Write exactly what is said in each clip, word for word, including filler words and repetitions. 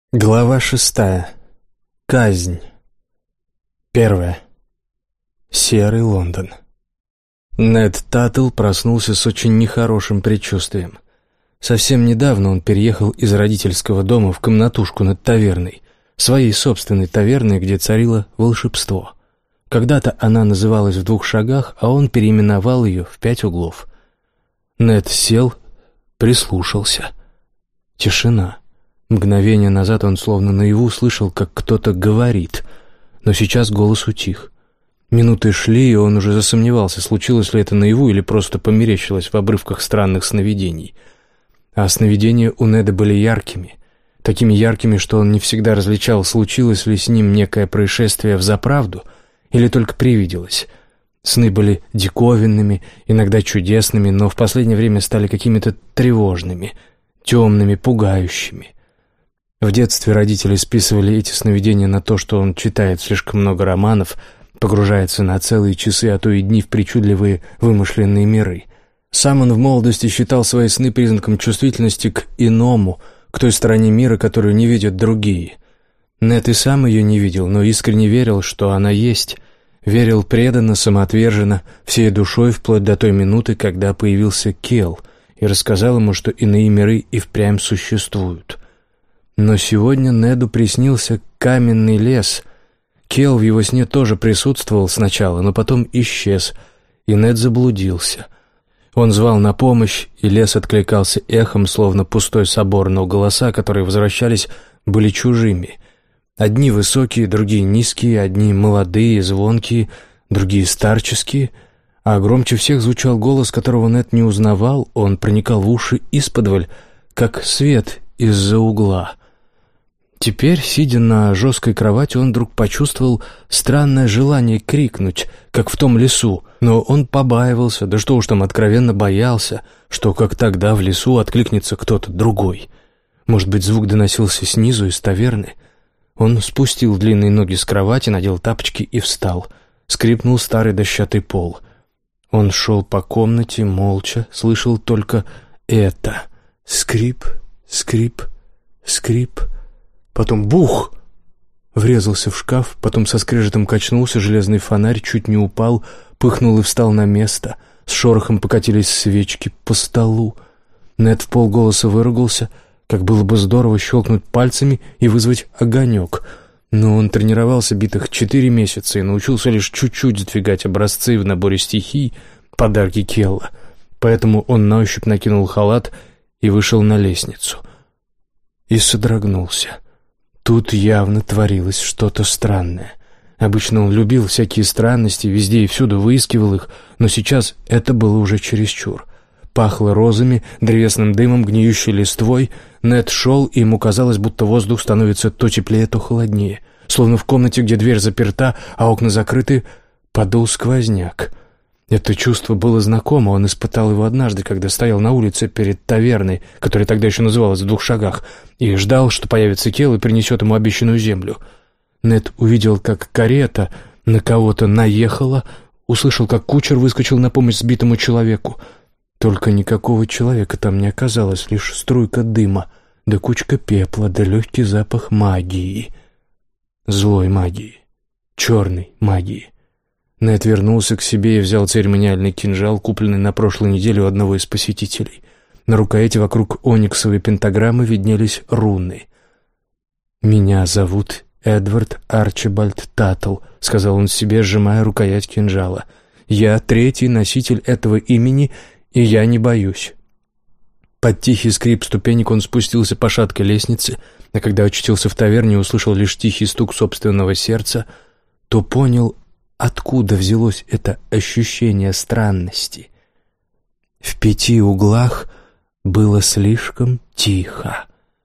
Глава шестая. Казнь. Первая. Серый Лондон. Нед Таттл проснулся с очень нехорошим предчувствием. Совсем недавно он переехал из родительского дома в комнатушку над таверной, своей собственной таверной, где царило волшебство. Когда-то она называлась «В двух шагах», а он переименовал ее в «Пять углов». Нед сел, прислушался. Тишина. Мгновение назад он словно наяву слышал, как кто-то говорит, но сейчас голос утих. Минуты шли, и он уже засомневался, случилось ли это наяву или просто померещилось в обрывках странных сновидений. А сновидения у Неда были яркими, такими яркими, что он не всегда различал, случилось ли с ним некое происшествие взаправду или только привиделось. Сны были диковинными, иногда чудесными, но в последнее время стали какими-то тревожными, темными, пугающими. В детстве родители списывали эти сновидения на то, что он читает слишком много романов, погружается на целые часы, а то и дни в причудливые вымышленные миры. Сам он в молодости считал свои сны признаком чувствительности к иному, к той стороне мира, которую не видят другие. Нед и сам ее не видел, но искренне верил, что она есть. Верил преданно, самоотверженно, всей душой, вплоть до той минуты, когда появился Келл и рассказал ему, что иные миры и впрямь существуют. Но сегодня Неду приснился каменный лес. Келл в его сне тоже присутствовал сначала, но потом исчез, и Нед заблудился. Он звал на помощь, и лес откликался эхом, словно пустой собор, но голоса, которые возвращались, были чужими. Одни высокие, другие низкие, одни молодые, звонкие, другие старческие, а громче всех звучал голос, которого Нед не узнавал. Он проникал в уши исподволь, как свет из-за угла. Теперь, сидя на жесткой кровати, он вдруг почувствовал странное желание крикнуть, как в том лесу, но он побаивался, да что уж там, откровенно боялся, что как тогда в лесу откликнется кто-то другой. Может быть, звук доносился снизу, из таверны? Он спустил длинные ноги с кровати, надел тапочки и встал. Скрипнул старый дощатый пол. Он шел по комнате, молча, слышал только это. Скрип, скрип, скрип. Потом бух! Врезался в шкаф, потом со скрежетом качнулся, железный фонарь чуть не упал, пыхнул и встал на место. С шорохом покатились свечки по столу. Нед вполголоса выругался, как было бы здорово щелкнуть пальцами и вызвать огонек. Но он тренировался битых четыре месяца и научился лишь чуть-чуть сдвигать образцы в наборе стихий, подарки Келла. Поэтому он на ощупь накинул халат и вышел на лестницу. И содрогнулся. Тут явно творилось что-то странное. Обычно он любил всякие странности, везде и всюду выискивал их, но сейчас это было уже чересчур. Пахло розами, древесным дымом, гниющей листвой. Нед шел, и ему казалось, будто воздух становится то теплее, то холоднее. Словно в комнате, где дверь заперта, а окна закрыты, подул сквозняк. Это чувство было знакомо, он испытал его однажды, когда стоял на улице перед таверной, которая тогда еще называлась «В двух шагах», и ждал, что появится Келл и принесет ему обещанную землю. Нед увидел, как карета на кого-то наехала, услышал, как кучер выскочил на помощь сбитому человеку. Только никакого человека там не оказалось, лишь струйка дыма, да кучка пепла, да легкий запах магии. Злой магии, черной магии. Нед вернулся к себе и взял церемониальный кинжал, купленный на прошлой неделе у одного из посетителей. На рукояти вокруг ониксовой пентаграммы виднелись руны. «Меня зовут Эдвард Арчибальд Таттл», — сказал он себе, сжимая рукоять кинжала. «Я третий носитель этого имени, и я не боюсь». Под тихий скрип ступенек он спустился по шаткой лестнице, а когда очутился в таверне и услышал лишь тихий стук собственного сердца, то понял, откуда взялось это ощущение странности. В пяти углах было слишком тихо.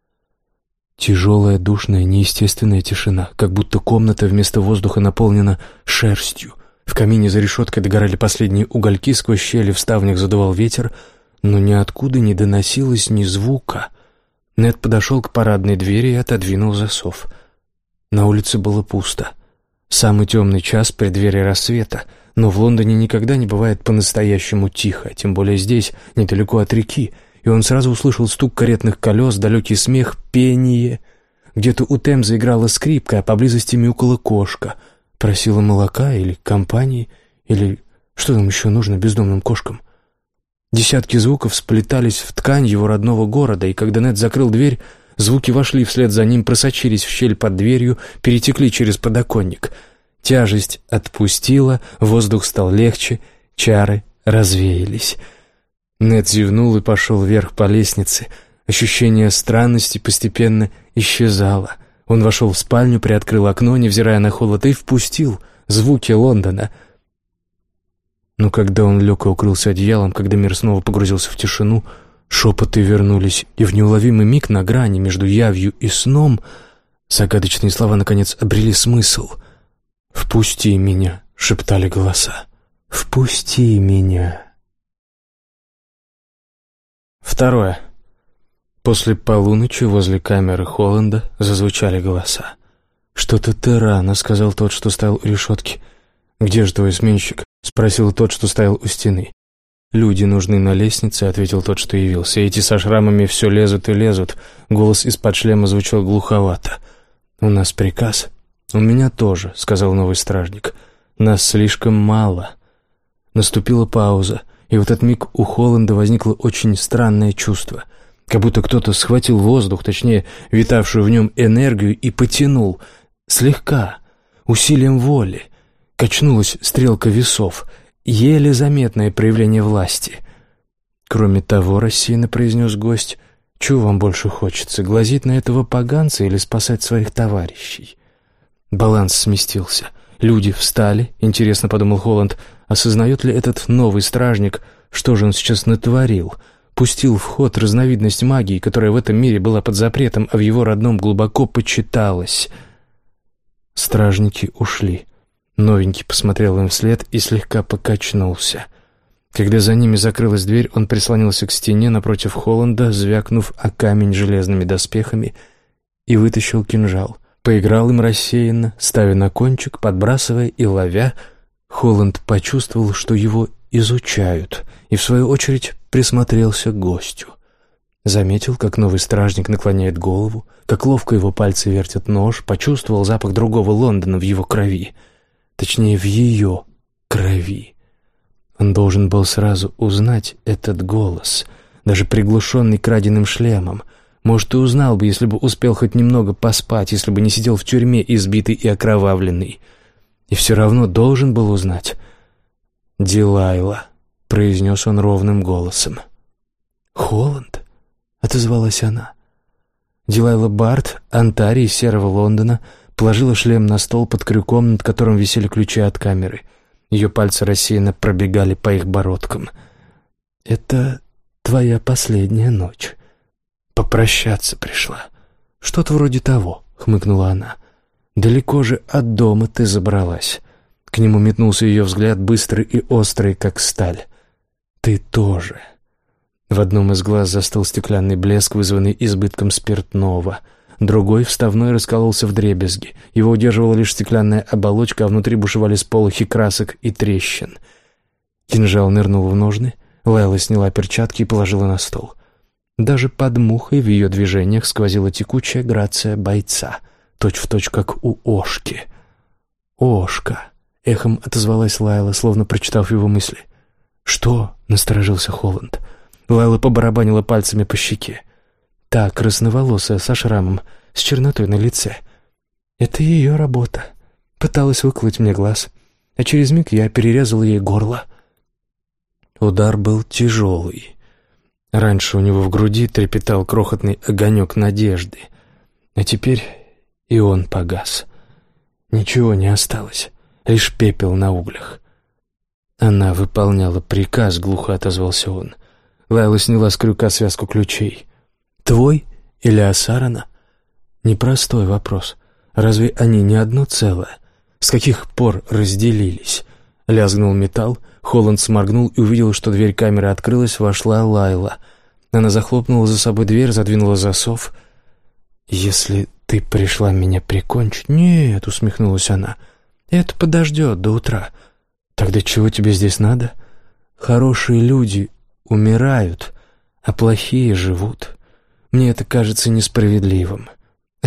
Тяжелая, душная, неестественная тишина, как будто комната вместо воздуха наполнена шерстью. В камине за решеткой догорали последние угольки, сквозь щели в ставнях задувал ветер, но ниоткуда не доносилось ни звука. Нед подошел к парадной двери и отодвинул засов. На улице было пусто. Самый темный час в преддверии рассвета, но в Лондоне никогда не бывает по-настоящему тихо, тем более здесь, недалеко от реки, и он сразу услышал стук каретных колес, далекий смех, пение. Где-то у Темзы играла скрипка, а поблизости мяукала кошка. Просила молока или компании, или что там еще нужно бездомным кошкам. Десятки звуков сплетались в ткань его родного города, и когда Нед закрыл дверь, звуки вошли вслед за ним, просочились в щель под дверью, перетекли через подоконник. Тяжесть отпустила, воздух стал легче, чары развеялись. Нед зевнул и пошел вверх по лестнице. Ощущение странности постепенно исчезало. Он вошел в спальню, приоткрыл окно, невзирая на холод, и впустил звуки Лондона. Но когда он лег и укрылся одеялом, когда мир снова погрузился в тишину, шепоты вернулись, и в неуловимый миг на грани между явью и сном загадочные слова наконец обрели смысл. «Впусти меня», — шептали голоса. «Впусти меня». Второе. После полуночи возле камеры Холланда зазвучали голоса. «Что-то ты рано», — сказал тот, что стоял у решетки. «Где же твой сменщик?» — спросил тот, что стоял у стены. «Люди нужны на лестнице», — ответил тот, что явился. «Эти со шрамами все лезут и лезут». Голос из-под шлема звучал глуховато. «У нас приказ». «У меня тоже», — сказал новый стражник. «Нас слишком мало». Наступила пауза, и в этот миг у Холланда возникло очень странное чувство. Как будто кто-то схватил воздух, точнее, витавшую в нем энергию, и потянул. Слегка, усилием воли. Качнулась стрелка весов. Еле заметное проявление власти. «Кроме того, — рассеянно произнес гость, — чего вам больше хочется, глазеть на этого поганца или спасать своих товарищей?» Баланс сместился. Люди встали. Интересно, — подумал Холланд, — осознает ли этот новый стражник, что же он сейчас натворил? Пустил в ход разновидность магии, которая в этом мире была под запретом, а в его родном глубоко почиталась. Стражники ушли. Новенький посмотрел им вслед и слегка покачнулся. Когда за ними закрылась дверь, он прислонился к стене напротив Холланда, звякнув о камень железными доспехами, и вытащил кинжал. Поиграл им рассеянно, ставя на кончик, подбрасывая и ловя. Холланд почувствовал, что его изучают, и в свою очередь присмотрелся к гостю. Заметил, как новый стражник наклоняет голову, как ловко его пальцы вертят нож, почувствовал запах другого Лондона в его крови. Точнее, в ее крови. Он должен был сразу узнать этот голос, даже приглушенный краденым шлемом. Может, и узнал бы, если бы успел хоть немного поспать, если бы не сидел в тюрьме, избитый и окровавленный. И все равно должен был узнать. «Дилайла», — произнес он ровным голосом. «Холланд?» — отозвалась она. Дилайла Барт, Антарий из Серого Лондона, положила шлем на стол под крюком, над которым висели ключи от камеры. Ее пальцы рассеянно пробегали по их бородкам. «Это твоя последняя ночь. Попрощаться пришла». «Что-то вроде того», — хмыкнула она. «Далеко же от дома ты забралась». К нему метнулся ее взгляд, быстрый и острый, как сталь. «Ты тоже». В одном из глаз застыл стеклянный блеск, вызванный избытком спиртного. Другой, вставной, раскололся вдребезги. Его удерживала лишь стеклянная оболочка, а внутри бушевали сполохи красок и трещин. Кинжал нырнул в ножны, Лайла сняла перчатки и положила на стол. Даже под мухой в ее движениях сквозила текучая грация бойца, точь-в-точь, как у Ошки. «Ошка!» — эхом отозвалась Лайла, словно прочитав его мысли. «Что?» — насторожился Холланд. Лайла побарабанила пальцами по щеке. Та, красноволосая, со шрамом, с чернотой на лице. «Это ее работа. Пыталась выколоть мне глаз, а через миг я перерезал ей горло». Удар был тяжелый. Раньше у него в груди трепетал крохотный огонек надежды, а теперь и он погас. Ничего не осталось, лишь пепел на углях. «Она выполняла приказ», — глухо отозвался он. Лайла сняла с крюка связку ключей. «Твой или Асарана?» Непростой вопрос. Разве они не одно целое? С каких пор разделились? Лязгнул металл, Холланд сморгнул и увидел, что дверь камеры открылась, вошла Лайла. Она захлопнула за собой дверь, задвинула засов. «Если ты пришла меня прикончить...» «Нет», — усмехнулась она, — «это подождет до утра». «Тогда чего тебе здесь надо?» «Хорошие люди умирают, а плохие живут. Мне это кажется несправедливым. А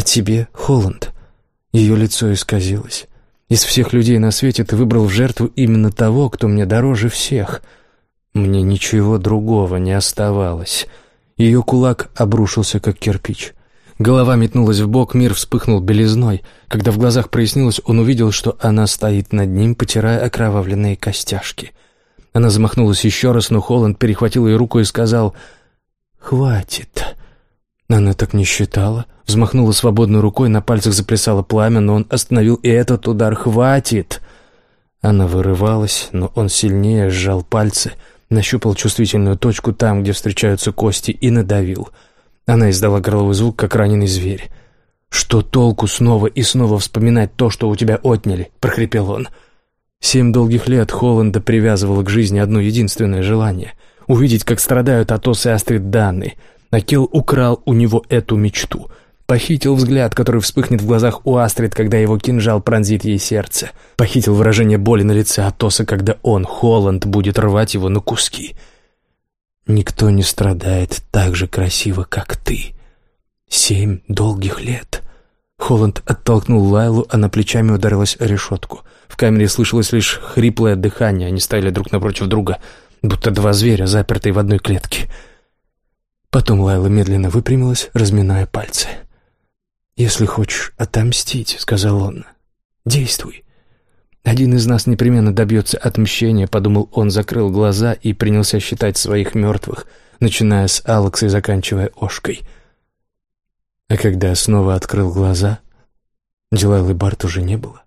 тебе, Холланд?» Ее лицо исказилось. «Из всех людей на свете ты выбрал в жертву именно того, кто мне дороже всех. Мне ничего другого не оставалось». Ее кулак обрушился, как кирпич. Голова метнулась в бок, мир вспыхнул белизной. Когда в глазах прояснилось, он увидел, что она стоит над ним, потирая окровавленные костяшки. Она замахнулась еще раз, но Холланд перехватил ее руку и сказал: «Хватит». Она так не считала. Взмахнула свободной рукой, на пальцах заплясало пламя, но он остановил и этот удар. «Хватит!» Она вырывалась, но он сильнее сжал пальцы, нащупал чувствительную точку там, где встречаются кости, и надавил. Она издала горловой звук, как раненый зверь. «Что толку снова и снова вспоминать то, что у тебя отняли?» — прохрипел он. Семь долгих лет Холланда привязывало к жизни одно единственное желание — увидеть, как страдают Атос и Астрид Данны. Акел украл у него эту мечту. Похитил взгляд, который вспыхнет в глазах у Астрид, когда его кинжал пронзит ей сердце. Похитил выражение боли на лице Атоса, когда он, Холланд, будет рвать его на куски. «Никто не страдает так же красиво, как ты. Семь долгих лет». Холланд оттолкнул Лайлу, она плечами ударилась о решетку. В камере слышалось лишь хриплое дыхание, они стояли друг напротив друга, будто два зверя, запертые в одной клетке. Потом Лайла медленно выпрямилась, разминая пальцы. «Если хочешь отомстить, — сказал он, — действуй. Один из нас непременно добьется отмщения, — подумал он, закрыл глаза и принялся считать своих мертвых, начиная с Алекса и заканчивая Ошкой. А когда снова открыл глаза, Дилайлы Барт уже не было.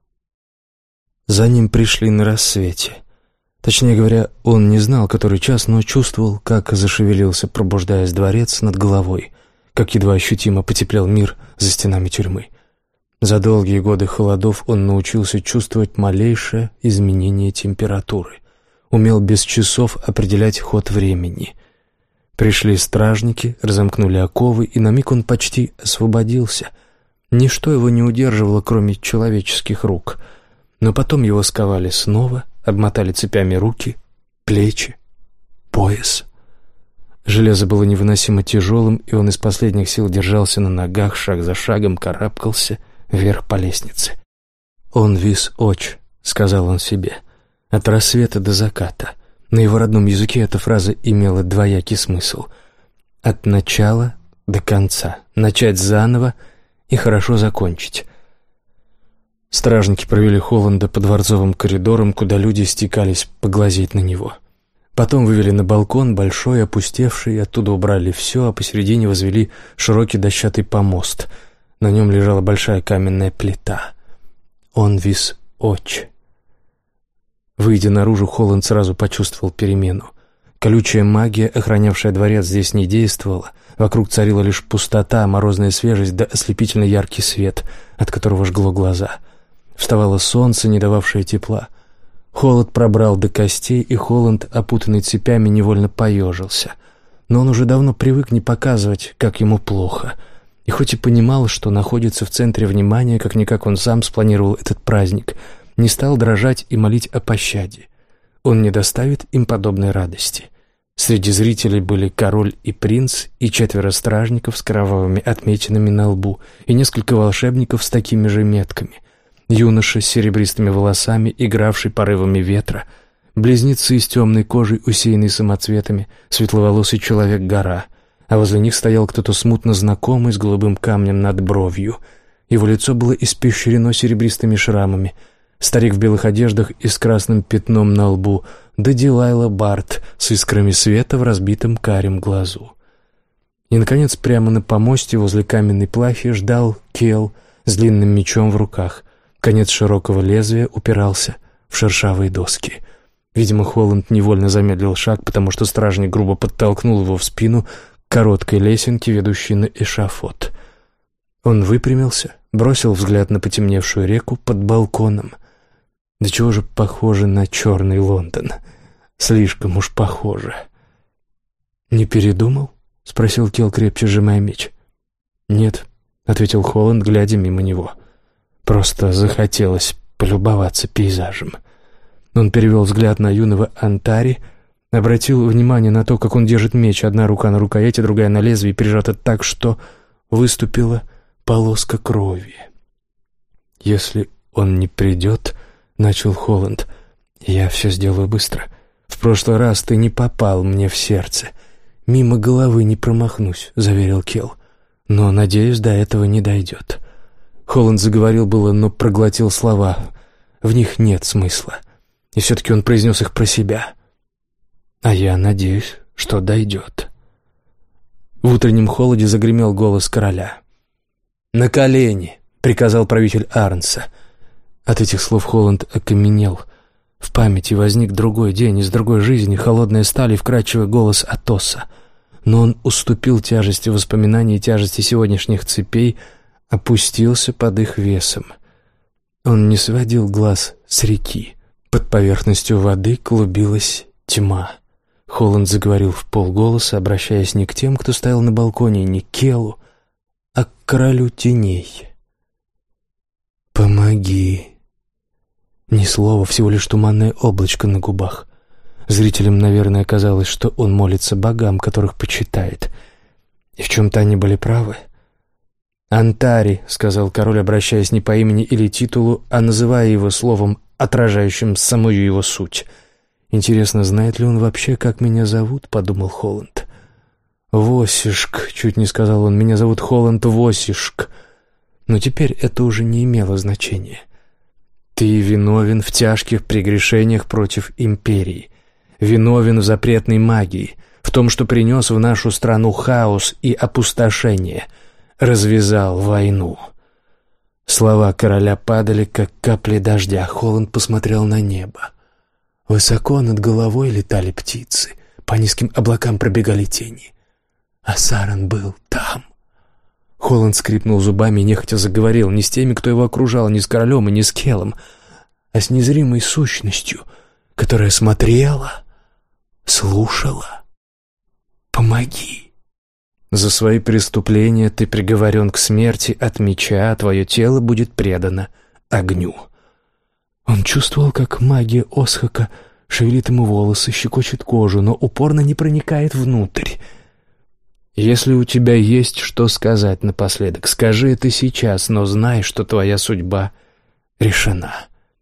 За ним пришли на рассвете. Точнее говоря, он не знал, который час, но чувствовал, как зашевелился, пробуждаясь дворец над головой, как едва ощутимо потеплел мир за стенами тюрьмы. За долгие годы холодов он научился чувствовать малейшее изменение температуры, умел без часов определять ход времени. Пришли стражники, разомкнули оковы, и на миг он почти освободился. Ничто его не удерживало, кроме человеческих рук. Но потом его сковали снова, обмотали цепями руки, плечи, пояс. Железо было невыносимо тяжелым, и он из последних сил держался на ногах, шаг за шагом карабкался вверх по лестнице. «Он вис оч», — сказал он себе, — «от рассвета до заката». На его родном языке эта фраза имела двоякий смысл. От начала до конца. Начать заново и хорошо закончить. Стражники провели Холланда по дворцовым коридорам, куда люди стекались поглазеть на него. Потом вывели на балкон, большой, опустевший, оттуда убрали все, а посередине возвели широкий дощатый помост. На нем лежала большая каменная плита. Он вис оч. Выйдя наружу, Холланд сразу почувствовал перемену. Колючая магия, охранявшая дворец, здесь не действовала. Вокруг царила лишь пустота, морозная свежесть да ослепительно яркий свет, от которого жгло глаза. Вставало солнце, не дававшее тепла. Холод пробрал до костей, и Холланд, опутанный цепями, невольно поежился. Но он уже давно привык не показывать, как ему плохо. И хоть и понимал, что находится в центре внимания, как-никак он сам спланировал этот праздник, не стал дрожать и молить о пощаде. Он не доставит им подобной радости. Среди зрителей были король и принц, и четверо стражников с кровавыми отметинами на лбу, и несколько волшебников с такими же метками, юноша с серебристыми волосами, игравший порывами ветра, близнецы с темной кожей, усеянной самоцветами, светловолосый человек-гора, а возле них стоял кто-то смутно знакомый с голубым камнем над бровью. Его лицо было испещрено серебристыми шрамами. Старик в белых одеждах и с красным пятном на лбу, да Дилайла Барт с искрами света в разбитом карем глазу. И, наконец, прямо на помосте возле каменной плахи ждал Кел с длинным мечом в руках. Конец широкого лезвия упирался в шершавые доски. Видимо, Холланд невольно замедлил шаг, потому что стражник грубо подтолкнул его в спину к короткой лесенке, ведущей на эшафот. Он выпрямился, бросил взгляд на потемневшую реку под балконом. Да чего же похоже на черный Лондон? Слишком уж похоже. «Не передумал?» — спросил Кел, крепче сжимая меч. «Нет», — ответил Холланд, глядя мимо него. «Просто захотелось полюбоваться пейзажем». Он перевел взгляд на юного Антари, обратил внимание на то, как он держит меч, одна рука на рукояти, другая на лезвии, прижата так, что выступила полоска крови. «Если он не придет, — начал Холланд, — я все сделаю быстро. В прошлый раз ты не попал мне в сердце. Мимо головы не промахнусь, — заверил Келл. Но, надеюсь, до этого не дойдет». Холланд заговорил было, но проглотил слова. В них нет смысла. И все-таки он произнес их про себя. «А я надеюсь, что дойдет». В утреннем холоде загремел голос короля. «На колени!» — приказал правитель Арнса. От этих слов Холланд окаменел. В памяти возник другой день из другой жизни, холодная сталь и вкрадчивый голос Атоса. Но он уступил тяжести воспоминаний и тяжести сегодняшних цепей, опустился под их весом. Он не сводил глаз с реки. Под поверхностью воды клубилась тьма. Холланд заговорил вполголоса, обращаясь не к тем, кто стоял на балконе, не к Келлу, а к королю теней. «Помоги». Ни слова, всего лишь туманное облачко на губах. Зрителям, наверное, казалось, что он молится богам, которых почитает. И в чем-то они были правы. «Антари», — сказал король, обращаясь не по имени или титулу, а называя его словом, отражающим самую его суть. «Интересно, знает ли он вообще, как меня зовут?» — подумал Холланд. «Восишк», — чуть не сказал он, — «меня зовут Холланд Восишк». Но теперь это уже не имело значения. «Ты виновен в тяжких прегрешениях против империи, виновен в запретной магии, в том, что принес в нашу страну хаос и опустошение, развязал войну». Слова короля падали, как капли дождя. Холланд посмотрел на небо. Высоко над головой летали птицы, по низким облакам пробегали тени. А Саран был там. Холланд скрипнул зубами и нехотя заговорил не с теми, кто его окружал, не с королем и не с Келлом, а с незримой сущностью, которая смотрела, слушала. «Помоги». «За свои преступления ты приговорен к смерти от меча, а твое тело будет предано огню». Он чувствовал, как магия Осхака шевелит ему волосы, щекочет кожу, но упорно не проникает внутрь. «Если у тебя есть что сказать напоследок, скажи это сейчас, но знай, что твоя судьба решена».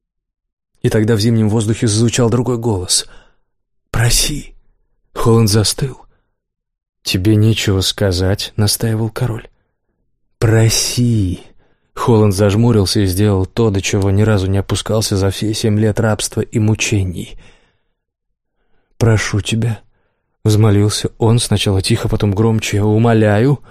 И тогда в зимнем воздухе зазвучал другой голос. «Проси». Холланд застыл. «Тебе нечего сказать», — настаивал король. «Проси». Холланд зажмурился и сделал то, до чего ни разу не опускался за все семь лет рабства и мучений. «Прошу тебя», — взмолился он, сначала тихо, потом громче, — «умоляю,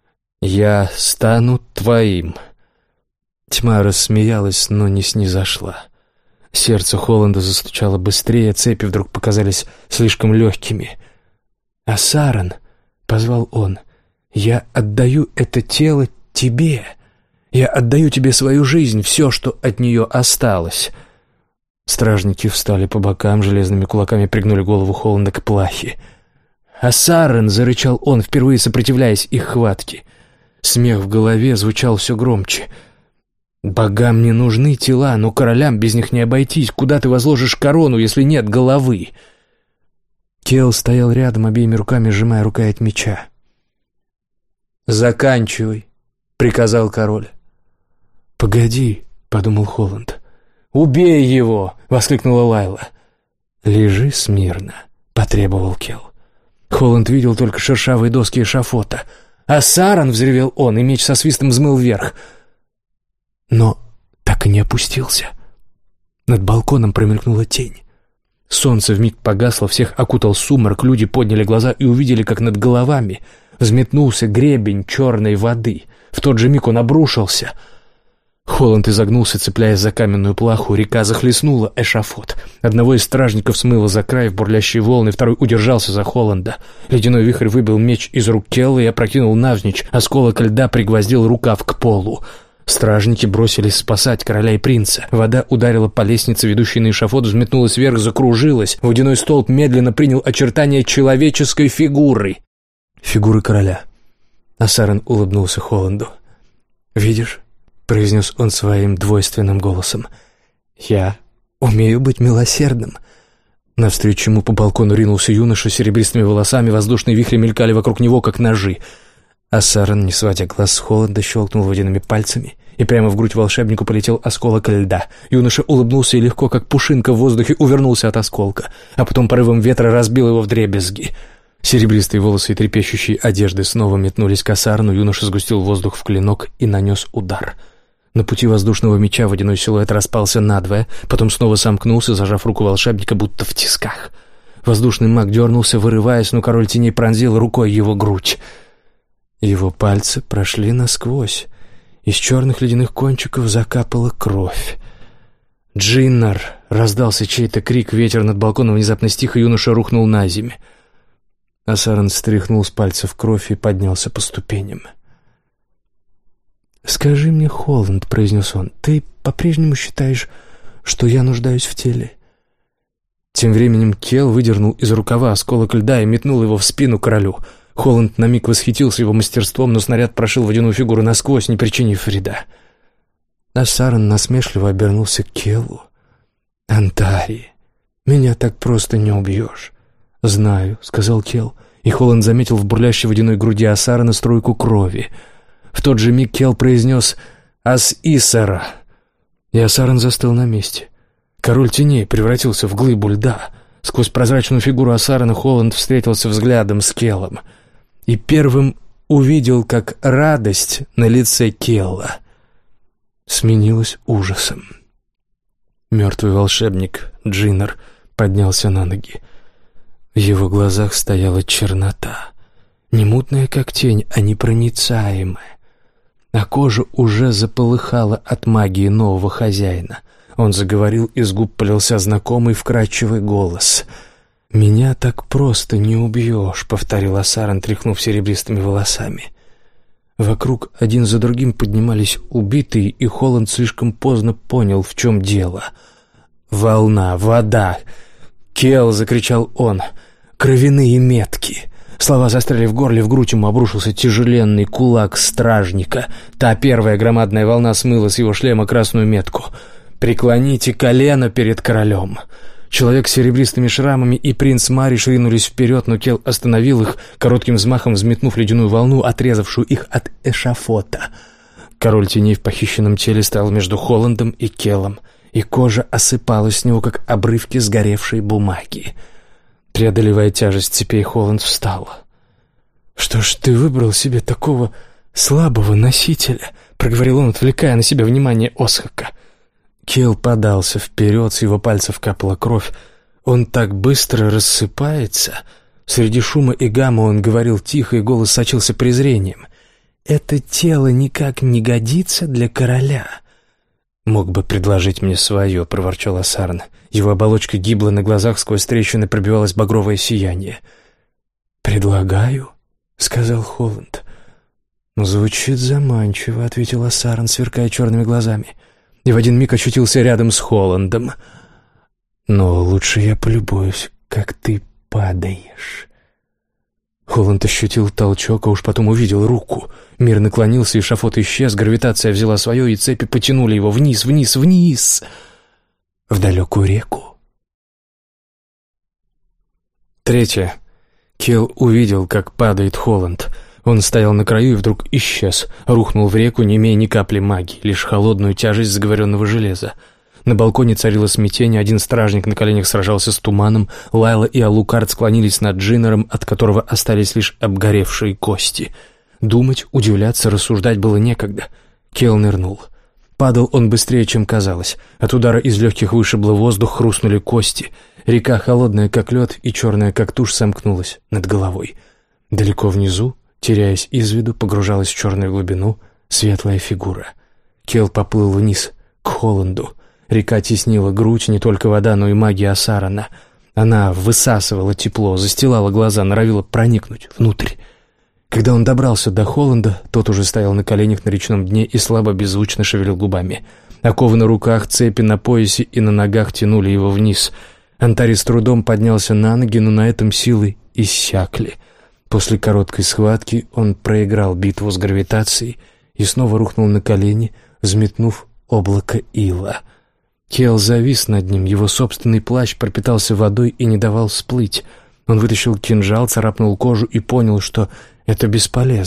я стану твоим». Тьма рассмеялась, но не снизошла. Сердце Холланда застучало быстрее, цепи вдруг показались слишком легкими. «А Саран», — позвал он, — «я отдаю это тело тебе. Я отдаю тебе свою жизнь, все, что от нее осталось». Стражники встали по бокам, железными кулаками пригнули голову Холланда к плахе. «А Саран!» — зарычал он, впервые сопротивляясь их хватке. Смех в голове звучал все громче. «Богам не нужны тела, но королям без них не обойтись. Куда ты возложишь корону, если нет головы?» Келл стоял рядом, обеими руками сжимая рукоять меча. «Заканчивай», — приказал король. «Погоди», — подумал Холланд. «Убей его!» — воскликнула Лайла. «Лежи смирно», — потребовал Келл. Холланд видел только шершавые доски эшафота. «А Саран!» — взревел он, и меч со свистом взмыл вверх. Но так и не опустился. Над балконом промелькнула тень. Солнце вмиг погасло, всех окутал сумрак, люди подняли глаза и увидели, как над головами взметнулся гребень черной воды. В тот же миг он обрушился. Холланд изогнулся, цепляясь за каменную плаху. Река захлестнула эшафот. Одного из стражников смыло за край в бурлящие волны, второй удержался за Холланда. Ледяной вихрь выбил меч из рук Келла и опрокинул навзничь. Осколок льда пригвоздил рукав к полу. Стражники бросились спасать короля и принца. Вода ударила по лестнице, ведущей на эшафот, взметнулась вверх, закружилась. Водяной столб медленно принял очертания человеческой фигуры. Фигуры короля. А Саран улыбнулся Холланду. «Видишь?» — произнес он своим двойственным голосом. «Я умею быть милосердным». Навстречу ему по балкону ринулся юноша с серебристыми волосами, воздушные вихри мелькали вокруг него, как ножи. Асаран, не сводя глаз с Холланда, щелкнул водяными пальцами, и прямо в грудь волшебнику полетел осколок льда. Юноша улыбнулся и легко, как пушинка в воздухе, увернулся от осколка, а потом порывом ветра разбил его вдребезги. Серебристые волосы и трепещущие одежды снова метнулись к Асарану, юноша сгустил воздух в клинок и нанес удар. На пути воздушного меча водяной силуэт распался надвое, потом снова сомкнулся, зажав руку волшебника, будто в тисках. Воздушный маг дернулся, вырываясь, но король теней пронзил рукой его грудь. Его пальцы прошли насквозь. Из черных ледяных кончиков закапала кровь. «Джиннар!» — раздался чей-то крик, ветер над балконом внезапно стих, и юноша рухнул на землю. Асаран стряхнул с пальцев кровь и поднялся по ступеням. «Скажи мне, Холланд», — произнес он, — «ты по-прежнему считаешь, что я нуждаюсь в теле?» Тем временем Кел выдернул из рукава осколок льда и метнул его в спину королю. Холланд на миг восхитился его мастерством, но снаряд прошил водяную фигуру насквозь, не причинив вреда. Асаран насмешливо обернулся к Келу. «Антари, меня так просто не убьешь». «Знаю», — сказал Кел, и Холланд заметил в бурлящей водяной груди Асарана струйку крови. В тот же миг Кел произнес «Ас-Исара», и Асаран застыл на месте. Король теней превратился в глыбу льда. Сквозь прозрачную фигуру Асарана Холланд встретился взглядом с Келом и первым увидел, как радость на лице Келла сменилась ужасом. Мертвый волшебник Джиннар поднялся на ноги. В его глазах стояла чернота, не мутная, как тень, а непроницаемая. А кожа уже заполыхала от магии нового хозяина. Он заговорил, из губ полился знакомый вкрадчивый голос. «Меня так просто не убьешь», — повторил Асаран, тряхнув серебристыми волосами. Вокруг один за другим поднимались убитые, и Холланд слишком поздно понял, в чем дело. «Волна, вода!» «Кел!» — закричал он. «Кровяные метки!» Слова застряли в горле, в грудь ему обрушился тяжеленный кулак стражника. Та первая громадная волна смыла с его шлема красную метку. «Преклоните колено перед королем!» Человек с серебристыми шрамами и принц Мариш ринулись вперед, но Кел остановил их, коротким взмахом взметнув ледяную волну, отрезавшую их от эшафота. Король теней в похищенном теле стоял между Холландом и Келом, и кожа осыпалась с него, как обрывки сгоревшей бумаги. Преодолевая тяжесть цепей, Холланд встал. «Что ж ты выбрал себе такого слабого носителя?» — проговорил он, отвлекая на себя внимание Осхака. Кел подался вперед, с его пальцев капала кровь. «Он так быстро рассыпается!» Среди шума и гамма он говорил тихо, и голос сочился презрением. «Это тело никак не годится для короля!» «Мог бы предложить мне свое», — проворчал Асаран. Его оболочка гибла на глазах, сквозь трещины пробивалось багровое сияние. «Предлагаю», — сказал Холланд. «Звучит заманчиво», — ответил Асаран, сверкая черными глазами. И в один миг очутился рядом с Холландом. «Но лучше я полюбуюсь, как ты падаешь». Холланд ощутил толчок, а уж потом увидел руку. Мир наклонился, и эшафот исчез, гравитация взяла свое, и цепи потянули его вниз, вниз, вниз, в далекую реку. Третье. Кел увидел, как падает Холланд. Он стоял на краю и вдруг исчез, рухнул в реку, не имея ни капли магии, лишь холодную тяжесть заговоренного железа. На балконе царило смятение, один стражник на коленях сражался с туманом, Лайла и Алукард склонились над Джиннером, от которого остались лишь обгоревшие кости. Думать, удивляться, рассуждать было некогда. Кел нырнул. Падал он быстрее, чем казалось. От удара из легких вышибло воздух, хрустнули кости. Река, холодная как лед и черная как тушь, сомкнулась над головой. Далеко внизу, теряясь из виду, погружалась в черную глубину светлая фигура. Кел поплыл вниз, к Холланду. Река теснила грудь, не только вода, но и магия Асарана. Она высасывала тепло, застилала глаза, норовила проникнуть внутрь. Когда он добрался до Холланда, тот уже стоял на коленях на речном дне и слабо, беззвучно шевелил губами. Оковы на руках, цепи на поясе и на ногах тянули его вниз. Антари с трудом поднялся на ноги, но на этом силы иссякли. После короткой схватки он проиграл битву с гравитацией и снова рухнул на колени, взметнув облако ила. Кел завис над ним, его собственный плащ пропитался водой и не давал всплыть. Он вытащил кинжал, царапнул кожу и понял, что это бесполезно.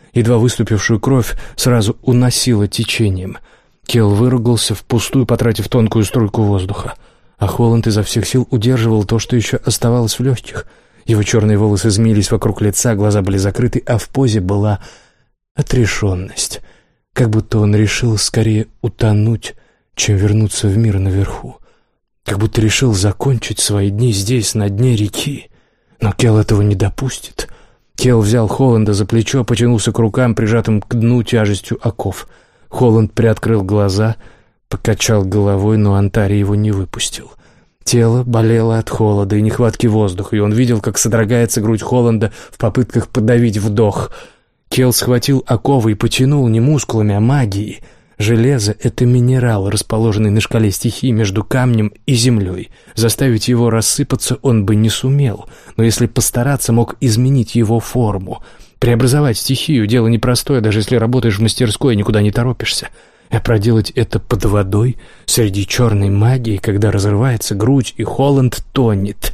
Едва выступившую кровь сразу уносило течением. Келл выругался, впустую потратив тонкую струйку воздуха. А Холланд изо всех сил удерживал то, что еще оставалось в легких. Его черные волосы змеились вокруг лица, глаза были закрыты, а в позе была отрешенность. Как будто он решил скорее утонуть, чем вернуться в мир наверху. Как будто решил закончить свои дни здесь, на дне реки. Но Келл этого не допустит. Келл взял Холланда за плечо, потянулся к рукам, прижатым к дну тяжестью оков. Холланд приоткрыл глаза, покачал головой, но Антари его не выпустил. Тело болело от холода и нехватки воздуха, и он видел, как содрогается грудь Холланда в попытках подавить вдох. Келл схватил оковы и потянул не мускулами, а магией. Железо — это минерал, расположенный на шкале стихий между камнем и землей. Заставить его рассыпаться он бы не сумел, но если постараться, мог изменить его форму. Преобразовать стихию — дело непростое, даже если работаешь в мастерской и никуда не торопишься. А проделать это под водой, среди черной магии, когда разрывается грудь и Холланд тонет.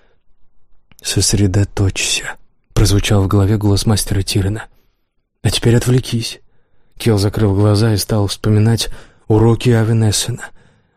«Сосредоточься», — прозвучал в голове голос мастера Тирана. «А теперь отвлекись». Келл закрыл глаза и стал вспоминать уроки Авенессена.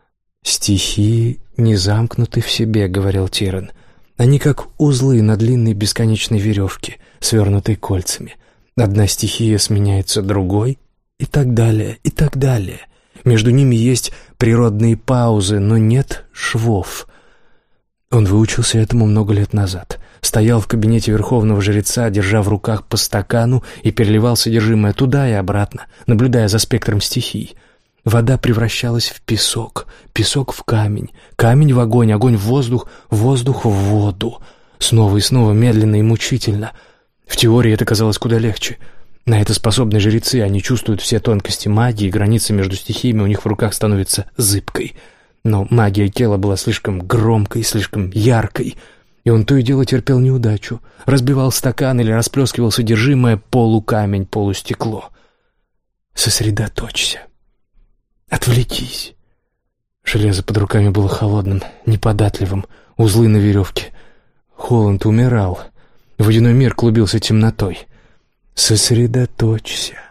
«Стихии не замкнуты в себе», — говорил Тиран. «Они как узлы на длинной бесконечной веревке, свернутой кольцами. Одна стихия сменяется другой, и так далее, и так далее. Между ними есть природные паузы, но нет швов». Он выучился этому много лет назад. Стоял в кабинете верховного жреца, держа в руках по стакану, и переливал содержимое туда и обратно, наблюдая за спектром стихий. Вода превращалась в песок, песок в камень, камень в огонь, огонь в воздух, воздух в воду. Снова и снова, медленно и мучительно. В теории это казалось куда легче. На это способны жрецы, они чувствуют все тонкости магии, граница между стихиями у них в руках становится зыбкой. Но магия Келла была слишком громкой, слишком яркой, и он то и дело терпел неудачу, разбивал стакан или расплескивал содержимое полукамень, полустекло. «Сосредоточься. Отвлекись». Железо под руками было холодным, неподатливым, узлы на веревке. Холланд умирал. Водяной мир клубился темнотой. «Сосредоточься.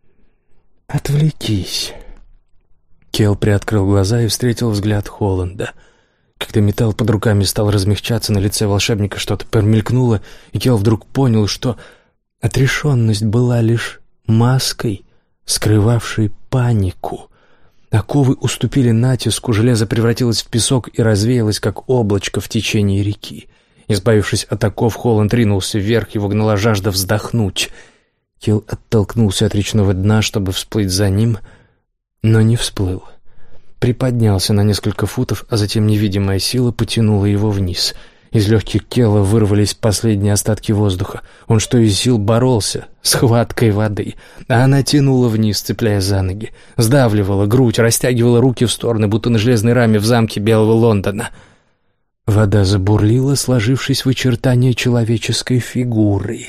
Отвлекись». Келл приоткрыл глаза и встретил взгляд Холланда. Когда металл под руками стал размягчаться, на лице волшебника что-то промелькнуло, и Келл вдруг понял, что отрешенность была лишь маской, скрывавшей панику. Оковы уступили натиску, железо превратилось в песок и развеялось, как облачко в течение реки. Избавившись от оков, Холланд ринулся вверх, его гнала жажда вздохнуть. Келл оттолкнулся от речного дна, чтобы всплыть за ним, но не всплыл. Приподнялся на несколько футов, а затем невидимая сила потянула его вниз. Из легких Келла вырвались последние остатки воздуха. Он что из сил боролся с хваткой воды, а она тянула вниз, цепляя за ноги, сдавливала грудь, растягивала руки в стороны, будто на железной раме в замке Белого Лондона. Вода забурлила, сложившись в очертания человеческой фигуры.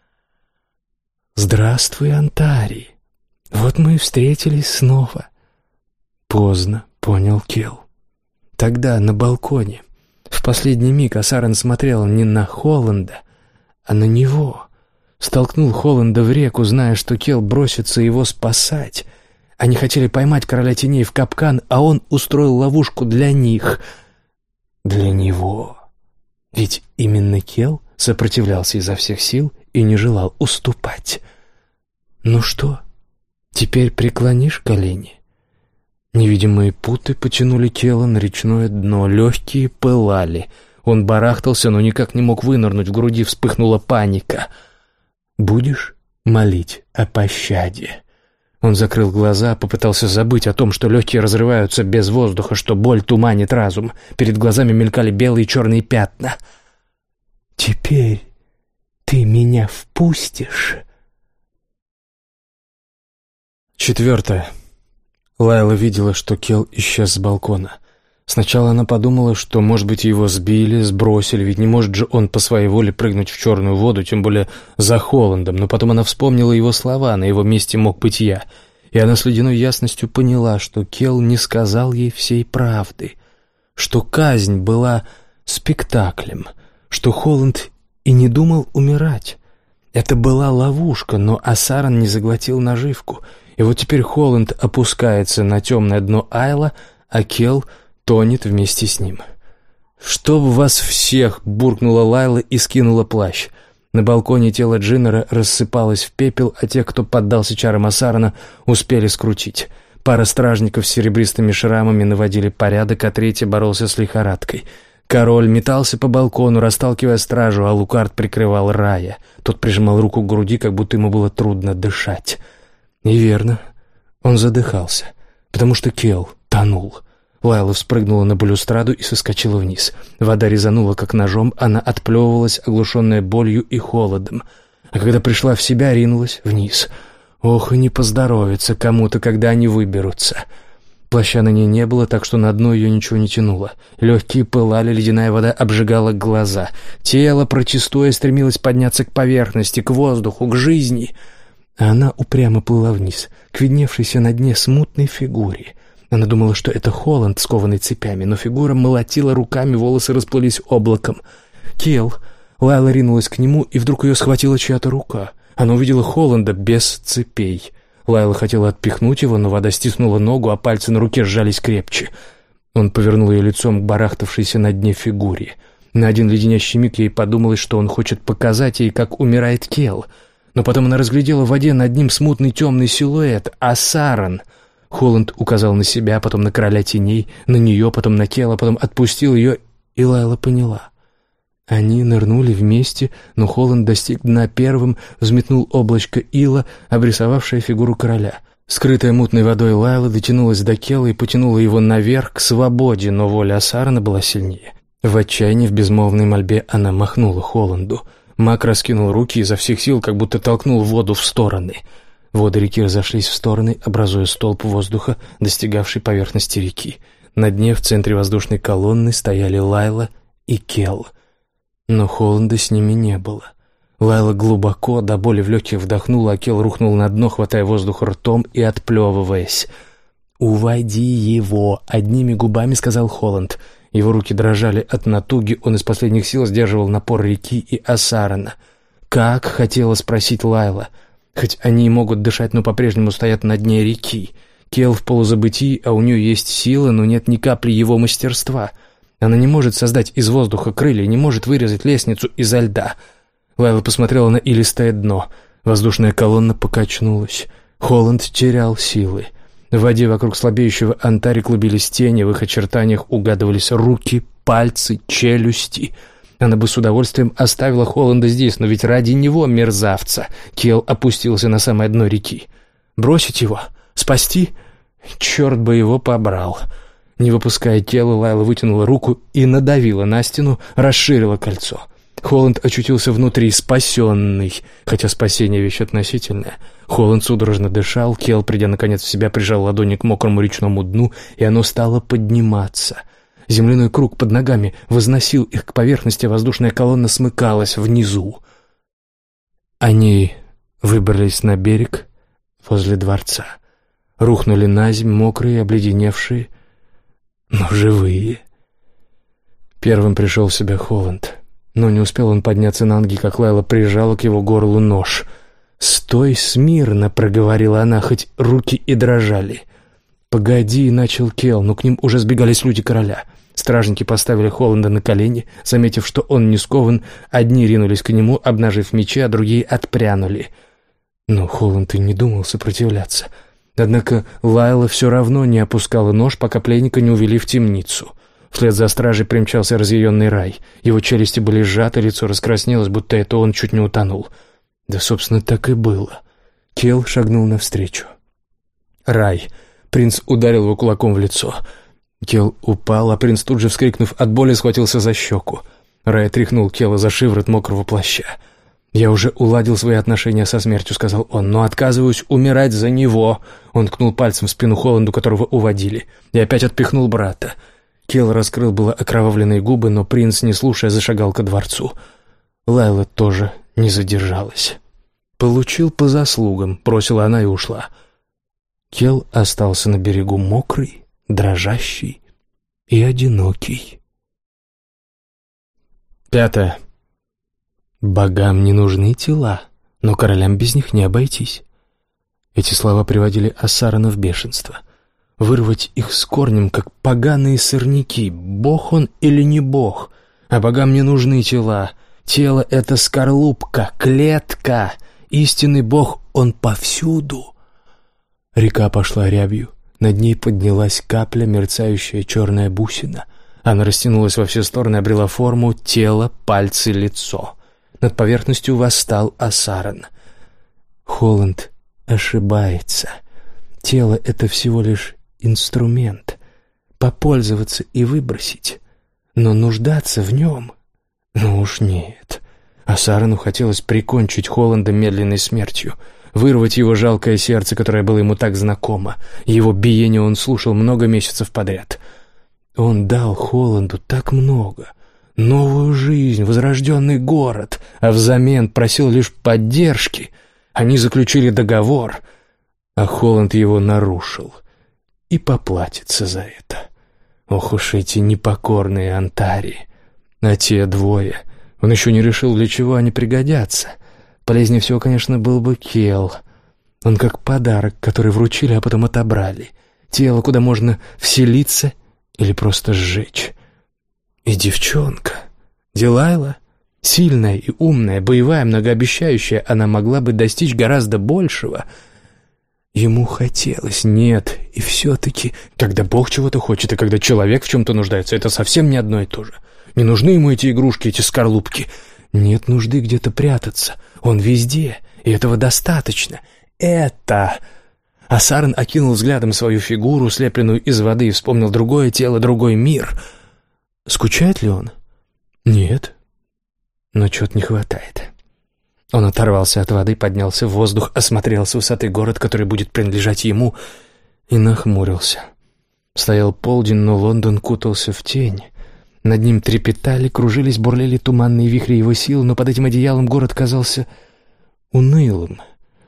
«Здравствуй, Антари! Вот мы и встретились снова». «Поздно», — понял Келл. Тогда на балконе, в последний миг, Асарен смотрел не на Холланда, а на него. Столкнул Холланда в реку, зная, что Келл бросится его спасать. Они хотели поймать короля теней в капкан, а он устроил ловушку для них. Для него. Ведь именно Келл сопротивлялся изо всех сил и не желал уступать. «Ну что, теперь преклонишь колени?» Невидимые путы потянули Келла на речное дно, легкие пылали. Он барахтался, но никак не мог вынырнуть, в груди вспыхнула паника. «Будешь молить о пощаде?» Он закрыл глаза, попытался забыть о том, что легкие разрываются без воздуха, что боль туманит разум. Перед глазами мелькали белые и черные пятна. «Теперь ты меня впустишь?» Четвертое. Лайла видела, что Келл исчез с балкона. Сначала она подумала, что, может быть, его сбили, сбросили, ведь не может же он по своей воле прыгнуть в черную воду, тем более за Холландом, но потом она вспомнила его слова, на его месте мог быть я, и она с ледяной ясностью поняла, что Келл не сказал ей всей правды, что казнь была спектаклем, что Холланд и не думал умирать. Это была ловушка, но Асаран не заглотил наживку. И вот теперь Холланд опускается на темное дно Айла, а Кел тонет вместе с ним. «Чтоб вас всех!» — буркнула Лайла и скинула плащ. На балконе тело Джиннера рассыпалось в пепел, а те, кто поддался чарам Асарана, успели скрутить. Пара стражников с серебристыми шрамами наводили порядок, а третий боролся с лихорадкой. Король метался по балкону, расталкивая стражу, а Лукард прикрывал Рая. Тот прижимал руку к груди, как будто ему было трудно дышать. И верно, он задыхался, потому что Кел тонул. Лайла вспрыгнула на балюстраду и соскочила вниз. Вода резанула, как ножом, она отплевывалась, оглушенная болью и холодом. А когда пришла в себя, ринулась вниз. Ох, и не поздоровится кому-то, когда они выберутся. Плаща на ней не было, так что на дно ее ничего не тянуло. Легкие пылали, ледяная вода обжигала глаза. Тело, протестуя, стремилось подняться к поверхности, к воздуху, к жизни. А она упрямо плыла вниз, к видневшейся на дне смутной фигуре. Она думала, что это Холланд, скованный цепями, но фигура молотила руками, волосы расплылись облаком. «Кел!» Лайла ринулась к нему, и вдруг ее схватила чья-то рука. Она увидела Холланда без цепей. Лайла хотела отпихнуть его, но вода стиснула ногу, а пальцы на руке сжались крепче. Он повернул ее лицом к барахтавшейся на дне фигуре. На один леденящий миг ей подумалось, что он хочет показать ей, как умирает Кел. Но потом она разглядела в воде над ним смутный темный силуэт — Асаран. Холланд указал на себя, потом на короля теней, на нее, потом на Кела, потом отпустил ее, и Лайла поняла. Они нырнули вместе, но Холланд достиг дна первым, взметнул облачко ила, обрисовавшее фигуру короля. Скрытая мутной водой Лайла дотянулась до Кела и потянула его наверх, к свободе, но воля Асарана была сильнее. В отчаянии, в безмолвной мольбе она махнула Холланду. Маг раскинул руки изо всех сил, как будто толкнул воду в стороны. Воды реки разошлись в стороны, образуя столб воздуха, достигавший поверхности реки. На дне, в центре воздушной колонны, стояли Лайла и Кел. Но Холланда с ними не было. Лайла глубоко, до боли в легких вдохнула, а Кел рухнул на дно, хватая воздух ртом и отплевываясь. «Уводи его!» — одними губами сказал Холланд. Его руки дрожали от натуги, он из последних сил сдерживал напор реки и Асарана. «Как?» — хотела спросить Лайла. Хоть они и могут дышать, но по-прежнему стоят на дне реки. Кел в полузабытии, а у нее есть сила, но нет ни капли его мастерства. Она не может создать из воздуха крылья, не может вырезать лестницу изо льда. Лайла посмотрела на илистое дно. Воздушная колонна покачнулась. Холланд терял силы. В воде вокруг слабеющего Антари клубились тени, в их очертаниях угадывались руки, пальцы, челюсти. Она бы с удовольствием оставила Холланда здесь, но ведь ради него, мерзавца, Кел опустился на самое дно реки. Бросить его? Спасти? Черт бы его побрал. Не выпуская Кела, Лайла вытянула руку и надавила на стену, расширила кольцо. Холланд очутился внутри, спасенный, хотя спасение — вещь относительная. Холланд судорожно дышал, Кел, придя наконец в себя, прижал ладони к мокрому речному дну, и оно стало подниматься. Земляной круг под ногами возносил их к поверхности, воздушная колонна смыкалась внизу. Они выбрались на берег возле дворца. Рухнули наземь, мокрые, обледеневшие, но живые. Первым пришел в себя Холланд, но не успел он подняться на ноги, как Лайла прижала к его горлу нож. «Стой смирно», — проговорила она, хоть руки и дрожали. «Погоди», — начал Кел, но к ним уже сбегались люди короля. Стражники поставили Холланда на колени. Заметив, что он не скован, одни ринулись к нему, обнажив мечи, а другие отпрянули. Но Холланд и не думал сопротивляться. Однако Лайла все равно не опускала нож, пока пленника не увели в темницу. Вслед за стражей примчался разъяренный Рай. Его челюсти были сжаты, лицо раскраснелось, будто это он чуть не утонул. Да, собственно, так и было. Кел шагнул навстречу. «Рай!» Принц ударил его кулаком в лицо. Кел упал, а принц, тут же вскрикнув от боли, схватился за щеку. Рай тряхнул Кела за шиворот мокрого плаща. «Я уже уладил свои отношения со смертью», — сказал он, — «но отказываюсь умирать за него». Он ткнул пальцем в спину Холланду, которого уводили, и опять отпихнул брата. Кел раскрыл было окровавленные губы, но принц, не слушая, зашагал ко дворцу. Лайла тоже не задержалась. «Получил по заслугам», — бросила она и ушла. Кел остался на берегу мокрый, дрожащий и одинокий. Пятое. Богам не нужны тела, но королям без них не обойтись. Эти слова приводили Ассарана в бешенство. Вырвать их с корнем, как поганые сорняки. Бог он или не бог? А богам не нужны тела. Тело — это скорлупка, клетка. Истинный бог, он повсюду. Река пошла рябью. Над ней поднялась капля, мерцающая черная бусина. Она растянулась во все стороны, обрела форму, тело, пальцы, лицо. Над поверхностью восстал Ассаран. Холланд ошибается. Тело — это всего лишь инструмент. Попользоваться и выбросить. Но нуждаться в нем? Ну уж нет. Ассарану хотелось прикончить Холланда медленной смертью. Вырвать его жалкое сердце, которое было ему так знакомо. Его биение он слушал много месяцев подряд. Он дал Холланду так много. Новую жизнь, возрожденный город, а взамен просил лишь поддержки. Они заключили договор, а Холланд его нарушил. И поплатится за это. Ох уж эти непокорные антари. А те двое... Он еще не решил, для чего они пригодятся. Полезнее всего, конечно, был бы Кел. Он как подарок, который вручили, а потом отобрали. Тело, куда можно вселиться или просто сжечь. И девчонка, Дилайла, сильная и умная, боевая, многообещающая, она могла бы достичь гораздо большего. Ему хотелось, нет, и все-таки, когда Бог чего-то хочет, и когда человек в чем-то нуждается, это совсем не одно и то же. Не нужны ему эти игрушки, эти скорлупки. Нет нужды где-то прятаться. Он везде, и этого достаточно. Это... Ассаран окинул взглядом свою фигуру, слепленную из воды, и вспомнил другое тело, другой мир. Скучает ли он? Нет. Но чего-то не хватает. Он оторвался от воды, поднялся в воздух, осмотрел с высоты город, который будет принадлежать ему, и нахмурился. Стоял полдень, но Лондон кутался в тень. Над ним трепетали, кружились, бурлили туманные вихри его сил, но под этим одеялом город казался унылым.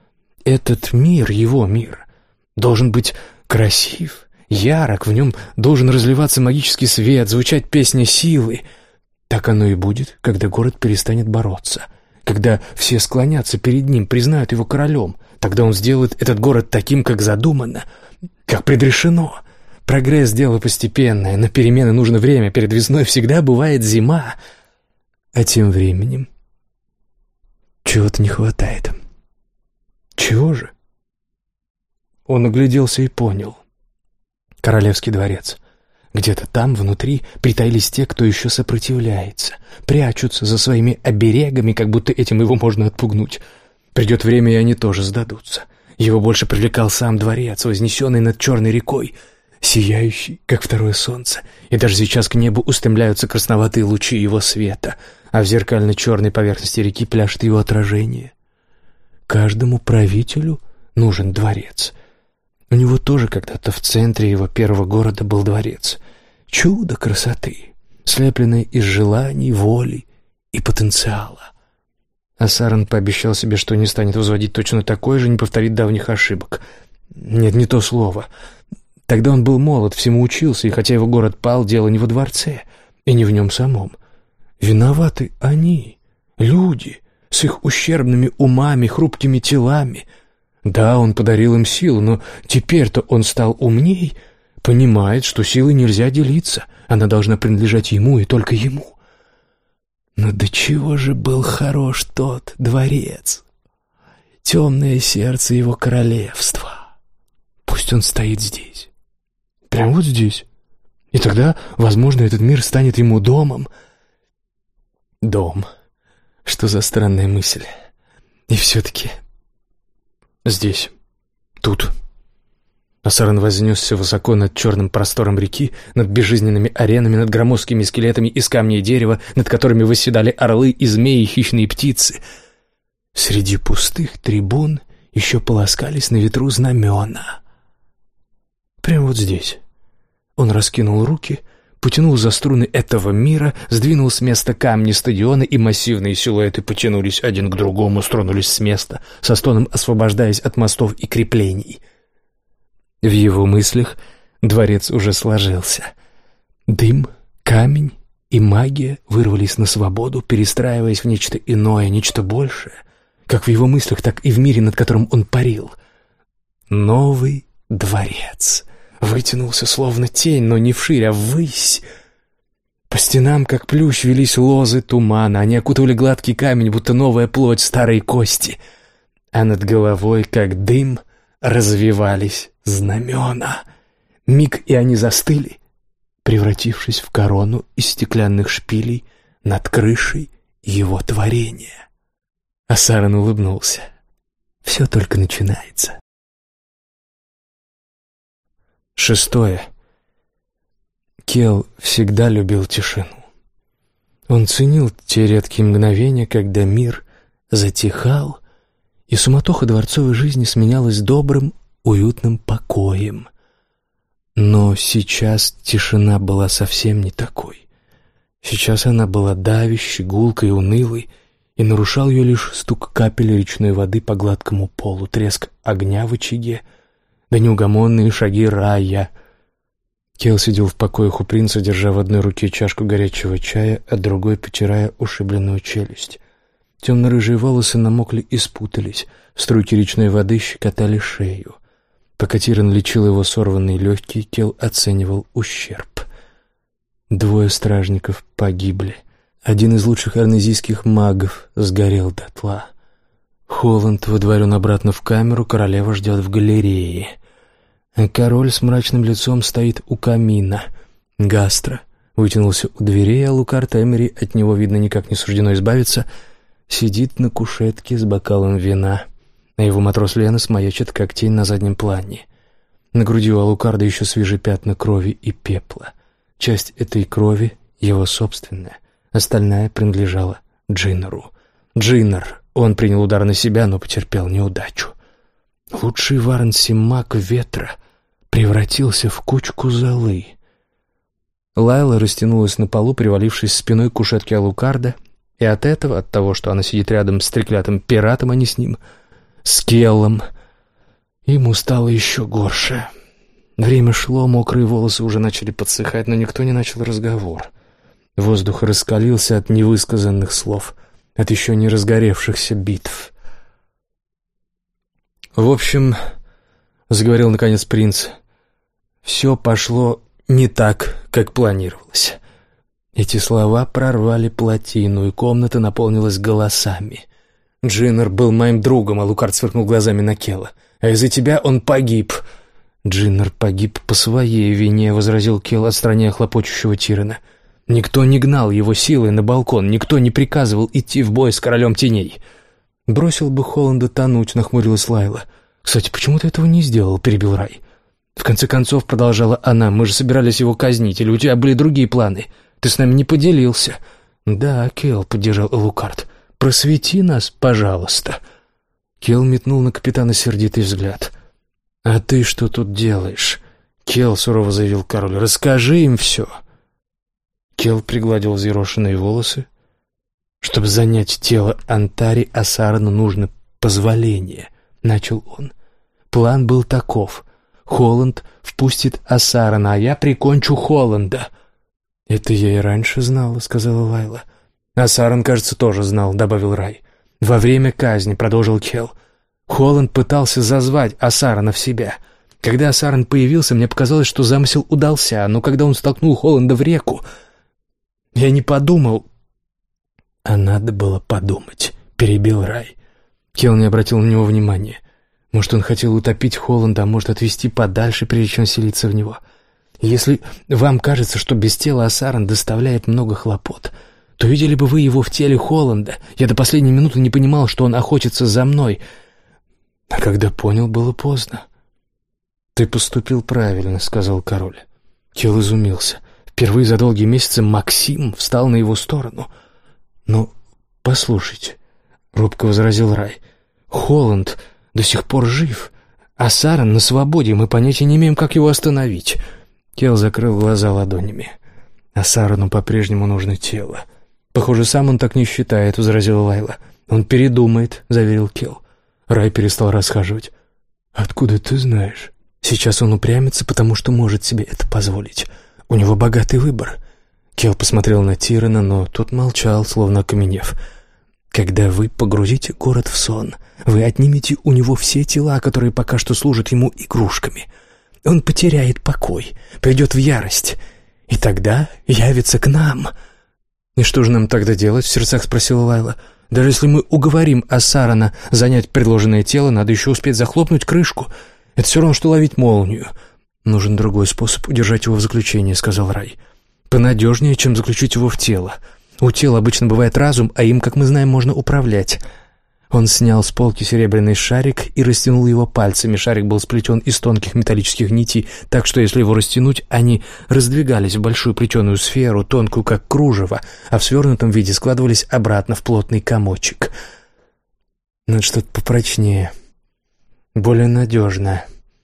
Этот мир, его мир, должен быть красив, ярок, в нем должен разливаться магический свет, звучать песня силы. Так оно и будет, когда город перестанет бороться, когда все склонятся перед ним, признают его королем. Тогда он сделает этот город таким, как задумано, как предрешено. Прогресс — дело постепенное, на перемены нужно время, перед весной всегда бывает зима. А тем временем чего-то не хватает. Чего же? Он огляделся и понял. Королевский дворец. Где-то там, внутри, притаились те, кто еще сопротивляется, прячутся за своими оберегами, как будто этим его можно отпугнуть. Придет время, и они тоже сдадутся. Его больше привлекал сам дворец, вознесенный над черной рекой, сияющий, как второе солнце, и даже сейчас к небу устремляются красноватые лучи его света, а в зеркально-черной поверхности реки пляшет его отражение. Каждому правителю нужен дворец. У него тоже когда-то в центре его первого города был дворец. Чудо красоты, слепленное из желаний, воли и потенциала. Ассаран пообещал себе, что не станет возводить точно такой же, не повторит давних ошибок. Нет, не то слово. Тогда он был молод, всему учился, и хотя его город пал, дело не во дворце, и не в нем самом. Виноваты они, люди, с их ущербными умами, хрупкими телами. Да, он подарил им силу, но теперь-то он стал умней, понимает, что силой нельзя делиться, она должна принадлежать ему и только ему. Но до чего же был хорош тот дворец, темное сердце его королевства. Пусть он стоит здесь. Прямо вот здесь. И тогда, возможно, этот мир станет ему домом. Дом. Что за странная мысль. И все-таки здесь, тут. Ассаран вознесся высоко над черным простором реки, над безжизненными аренами, над громоздкими скелетами из камня и дерева, над которыми восседали орлы и змеи и хищные птицы. Среди пустых трибун еще полоскались на ветру знамена. Прямо вот здесь. Он раскинул руки, потянул за струны этого мира, сдвинул с места камни стадиона, и массивные силуэты потянулись один к другому, стронулись с места, со стоном освобождаясь от мостов и креплений. В его мыслях дворец уже сложился. Дым, камень и магия вырвались на свободу, перестраиваясь в нечто иное, нечто большее, как в его мыслях, так и в мире, над которым он парил. Новый дворец вытянулся словно тень, но не вширь, а ввысь. По стенам, как плющ, велись лозы тумана, они окутывали гладкий камень, будто новая плоть старой кости, а над головой, как дым, развивались знамена. Миг, и они застыли, превратившись в корону из стеклянных шпилей над крышей его творения. Асаран улыбнулся. Все только начинается. Шестое. Кел всегда любил тишину. Он ценил те редкие мгновения, когда мир затихал, и суматоха дворцовой жизни сменялась добрым, уютным покоем. Но сейчас тишина была совсем не такой. Сейчас она была давящей, гулкой, унылой, и нарушал ее лишь стук капель речной воды по гладкому полу, треск огня в очаге, да неугомонные шаги Рая. Кел сидел в покоях у принца, держа в одной руке чашку горячего чая, а другой потирая ушибленную челюсть. Темно-рыжие волосы намокли и спутались, струйки речной воды щекотали шею. Пока Тиран лечил его сорванные легкие, Кел оценивал ущерб. Двое стражников погибли. Один из лучших арнезийских магов сгорел дотла. Холланд выдворен обратно в камеру, королева ждет в галерее. А король с мрачным лицом стоит у камина. Гастро вытянулся у дверей, а Лукард Эмери, от него, видно, никак не суждено избавиться, сидит на кушетке с бокалом вина, а его матрос Ленос маячит, как тень на заднем плане. На груди у Алукарда еще свежие пятна крови и пепла. Часть этой крови — его собственная, остальная принадлежала Джиннеру. Джиннер, он принял удар на себя, но потерпел неудачу. Лучший в Арнсе маг ветра превратился в кучку золы. Лайла растянулась на полу, привалившись спиной к кушетке Алукарда, и от этого, от того, что она сидит рядом с треклятым пиратом, а не с ним, с Келлом, ему стало еще горше. Время шло, мокрые волосы уже начали подсыхать, но никто не начал разговор. Воздух раскалился от невысказанных слов, от еще не разгоревшихся битв. «В общем, — заговорил наконец принц, — все пошло не так, как планировалось». Эти слова прорвали плотину, и комната наполнилась голосами. «Джиннер был моим другом», — а Лукард сверкнул глазами на Келла. «А из-за тебя он погиб». «Джиннер погиб по своей вине», — возразил Келл, отстраняя хлопочущего Тирана. «Никто не гнал его силой на балкон, никто не приказывал идти в бой с королем теней». «Бросил бы Холланда тонуть», — нахмурилась Лайла. «Кстати, почему ты этого не сделал?» — перебил Рай. «В конце концов, — продолжала она, — мы же собирались его казнить, или у тебя были другие планы? Ты с нами не поделился». «Да, Келл», — поддержал Алукард. «Просвети нас, пожалуйста». Келл метнул на капитана сердитый взгляд. «А ты что тут делаешь?» «Келл», — сурово заявил король, — «расскажи им все». Келл пригладил взъерошенные волосы. «Чтобы занять тело Антари, Асарану нужно позволение», — начал он. «План был таков. Холланд впустит Асарана, а я прикончу Холланда». «Это я и раньше знала», — сказала Лайла. «Асаран, кажется, тоже знал», — добавил Рай. «Во время казни», — продолжил Келл, — «Холланд пытался зазвать Асарана в себя. Когда Асаран появился, мне показалось, что замысел удался, но когда он столкнул Холланда в реку, я не подумал...» «А надо было подумать», — перебил Рай. Келл не обратил на него внимания. Может, он хотел утопить Холланда, а может, отвезти подальше, прежде чем селиться в него. Если вам кажется, что без тела Асаран доставляет много хлопот, то видели бы вы его в теле Холланда. Я до последней минуты не понимал, что он охотится за мной. А когда понял, было поздно. «Ты поступил правильно», — сказал король. Келл изумился. Впервые за долгие месяцы Максим встал на его сторону. «Ну, послушайте», — робко возразил Рай, — «Холланд до сих пор жив, а Асаран на свободе, мы понятия не имеем, как его остановить». Келл закрыл глаза ладонями. «Асарану по-прежнему нужно тело». «Похоже, сам он так не считает», — возразила Лайла. «Он передумает», — заверил Келл. Рай перестал расхаживать. «Откуда ты знаешь?» «Сейчас он упрямится, потому что может себе это позволить. У него богатый выбор». Келл посмотрел на Тирана, но тот молчал, словно окаменев. Когда вы погрузите город в сон, вы отнимете у него все тела, которые пока что служат ему игрушками. Он потеряет покой, придет в ярость, и тогда явится к нам». «И что же нам тогда делать?» — в сердцах спросила Лайла. «Даже если мы уговорим Ассарана занять предложенное тело, надо еще успеть захлопнуть крышку. Это все равно, что ловить молнию». «Нужен другой способ удержать его в заключении», — сказал Рай. «Понадежнее, чем заключить его в тело. У тела обычно бывает разум, а им, как мы знаем, можно управлять». Он снял с полки серебряный шарик и растянул его пальцами. Шарик был сплетен из тонких металлических нитей, так что, если его растянуть, они раздвигались в большую плетеную сферу, тонкую, как кружево, а в свернутом виде складывались обратно в плотный комочек. «Надо что-то попрочнее, более надежное.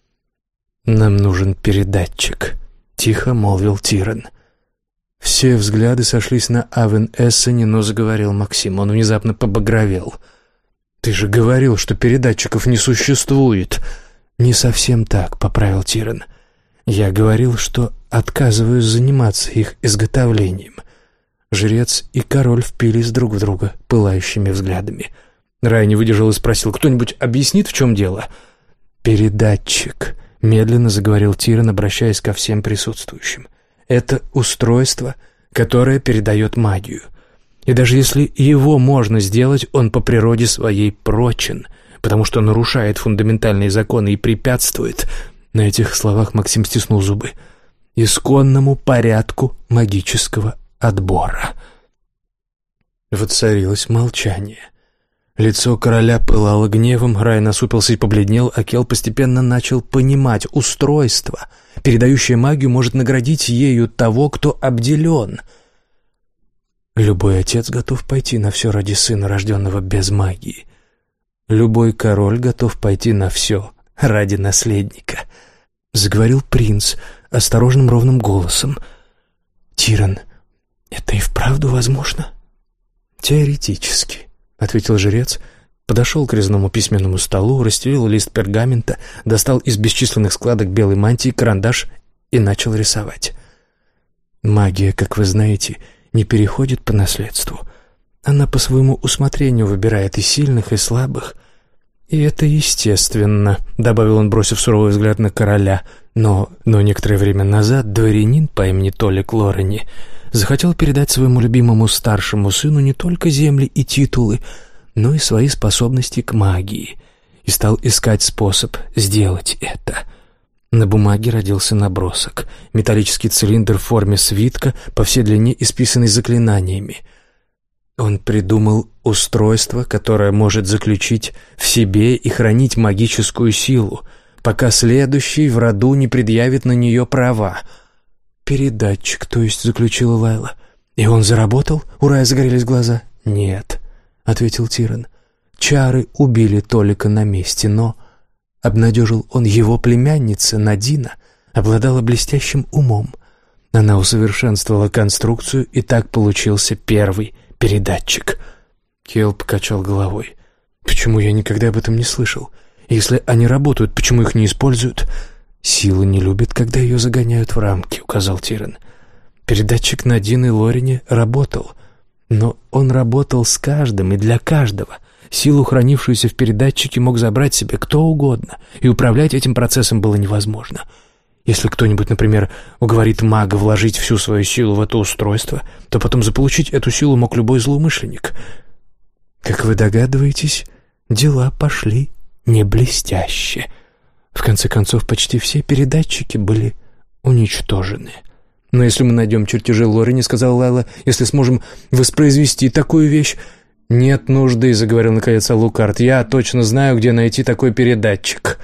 Нам нужен передатчик», — тихо молвил Тиран. Все взгляды сошлись на Авен Эссене, но заговорил Максим. Он внезапно побагровел. «Ты же говорил, что передатчиков не существует». «Не совсем так», — поправил Тиран. «Я говорил, что отказываюсь заниматься их изготовлением». Жрец и король впились друг в друга пылающими взглядами. Рай не выдержал и спросил: «Кто-нибудь объяснит, в чем дело?» «Передатчик», — медленно заговорил Тиран, обращаясь ко всем присутствующим. «Это устройство, которое передает магию. И даже если его можно сделать, он по природе своей прочен, потому что нарушает фундаментальные законы и препятствует». На этих словах Максим стиснул зубы. «Исконному порядку магического отбора». Воцарилось молчание. Лицо короля пылало гневом, Рай насупился и побледнел, а Кел постепенно начал понимать: устройство, передающее магию, может наградить ею того, кто обделен. Любой отец готов пойти на все ради сына, рожденного без магии. Любой король готов пойти на все ради наследника. Заговорил принц осторожным ровным голосом. «Тиран, это и вправду возможно?» «Теоретически», — ответил жрец, подошел к резному письменному столу, расстелил лист пергамента, достал из бесчисленных складок белой мантии карандаш и начал рисовать. «Магия, как вы знаете, не переходит по наследству. Она по своему усмотрению выбирает и сильных, и слабых. И это естественно», — добавил он, бросив суровый взгляд на короля. Но, но некоторое время назад дворянин по имени Толик Лорени захотел передать своему любимому старшему сыну не только земли и титулы, но и свои способности к магии, и стал искать способ сделать это. На бумаге родился набросок. Металлический цилиндр в форме свитка, по всей длине исписанный заклинаниями. Он придумал устройство, которое может заключить в себе и хранить магическую силу, пока следующий в роду не предъявит на нее права. «Передатчик, то есть», — заключила Лайла. «И он заработал?» — у Рая загорелись глаза. «Нет», — ответил Тиран. «Чары убили Толика на месте, но...» Обнадежил он его племянница Надина, обладала блестящим умом. Она усовершенствовала конструкцию, и так получился первый передатчик. Кел покачал головой. «Почему я никогда об этом не слышал? Если они работают, почему их не используют?» «Сила не любит, когда ее загоняют в рамки», — указал Тиран. «Передатчик Надины Лорени работал, но он работал с каждым и для каждого. Силу, хранившуюся в передатчике, мог забрать себе кто угодно, и управлять этим процессом было невозможно. Если кто-нибудь, например, уговорит мага вложить всю свою силу в это устройство, то потом заполучить эту силу мог любой злоумышленник. Как вы догадываетесь, дела пошли не блестяще. В конце концов, почти все передатчики были уничтожены. Но если мы найдем чертежи Лорени, — сказала Лайла, — если сможем воспроизвести такую вещь... «Нет нужды», — заговорил наконец Алукард. «Я точно знаю, где найти такой передатчик».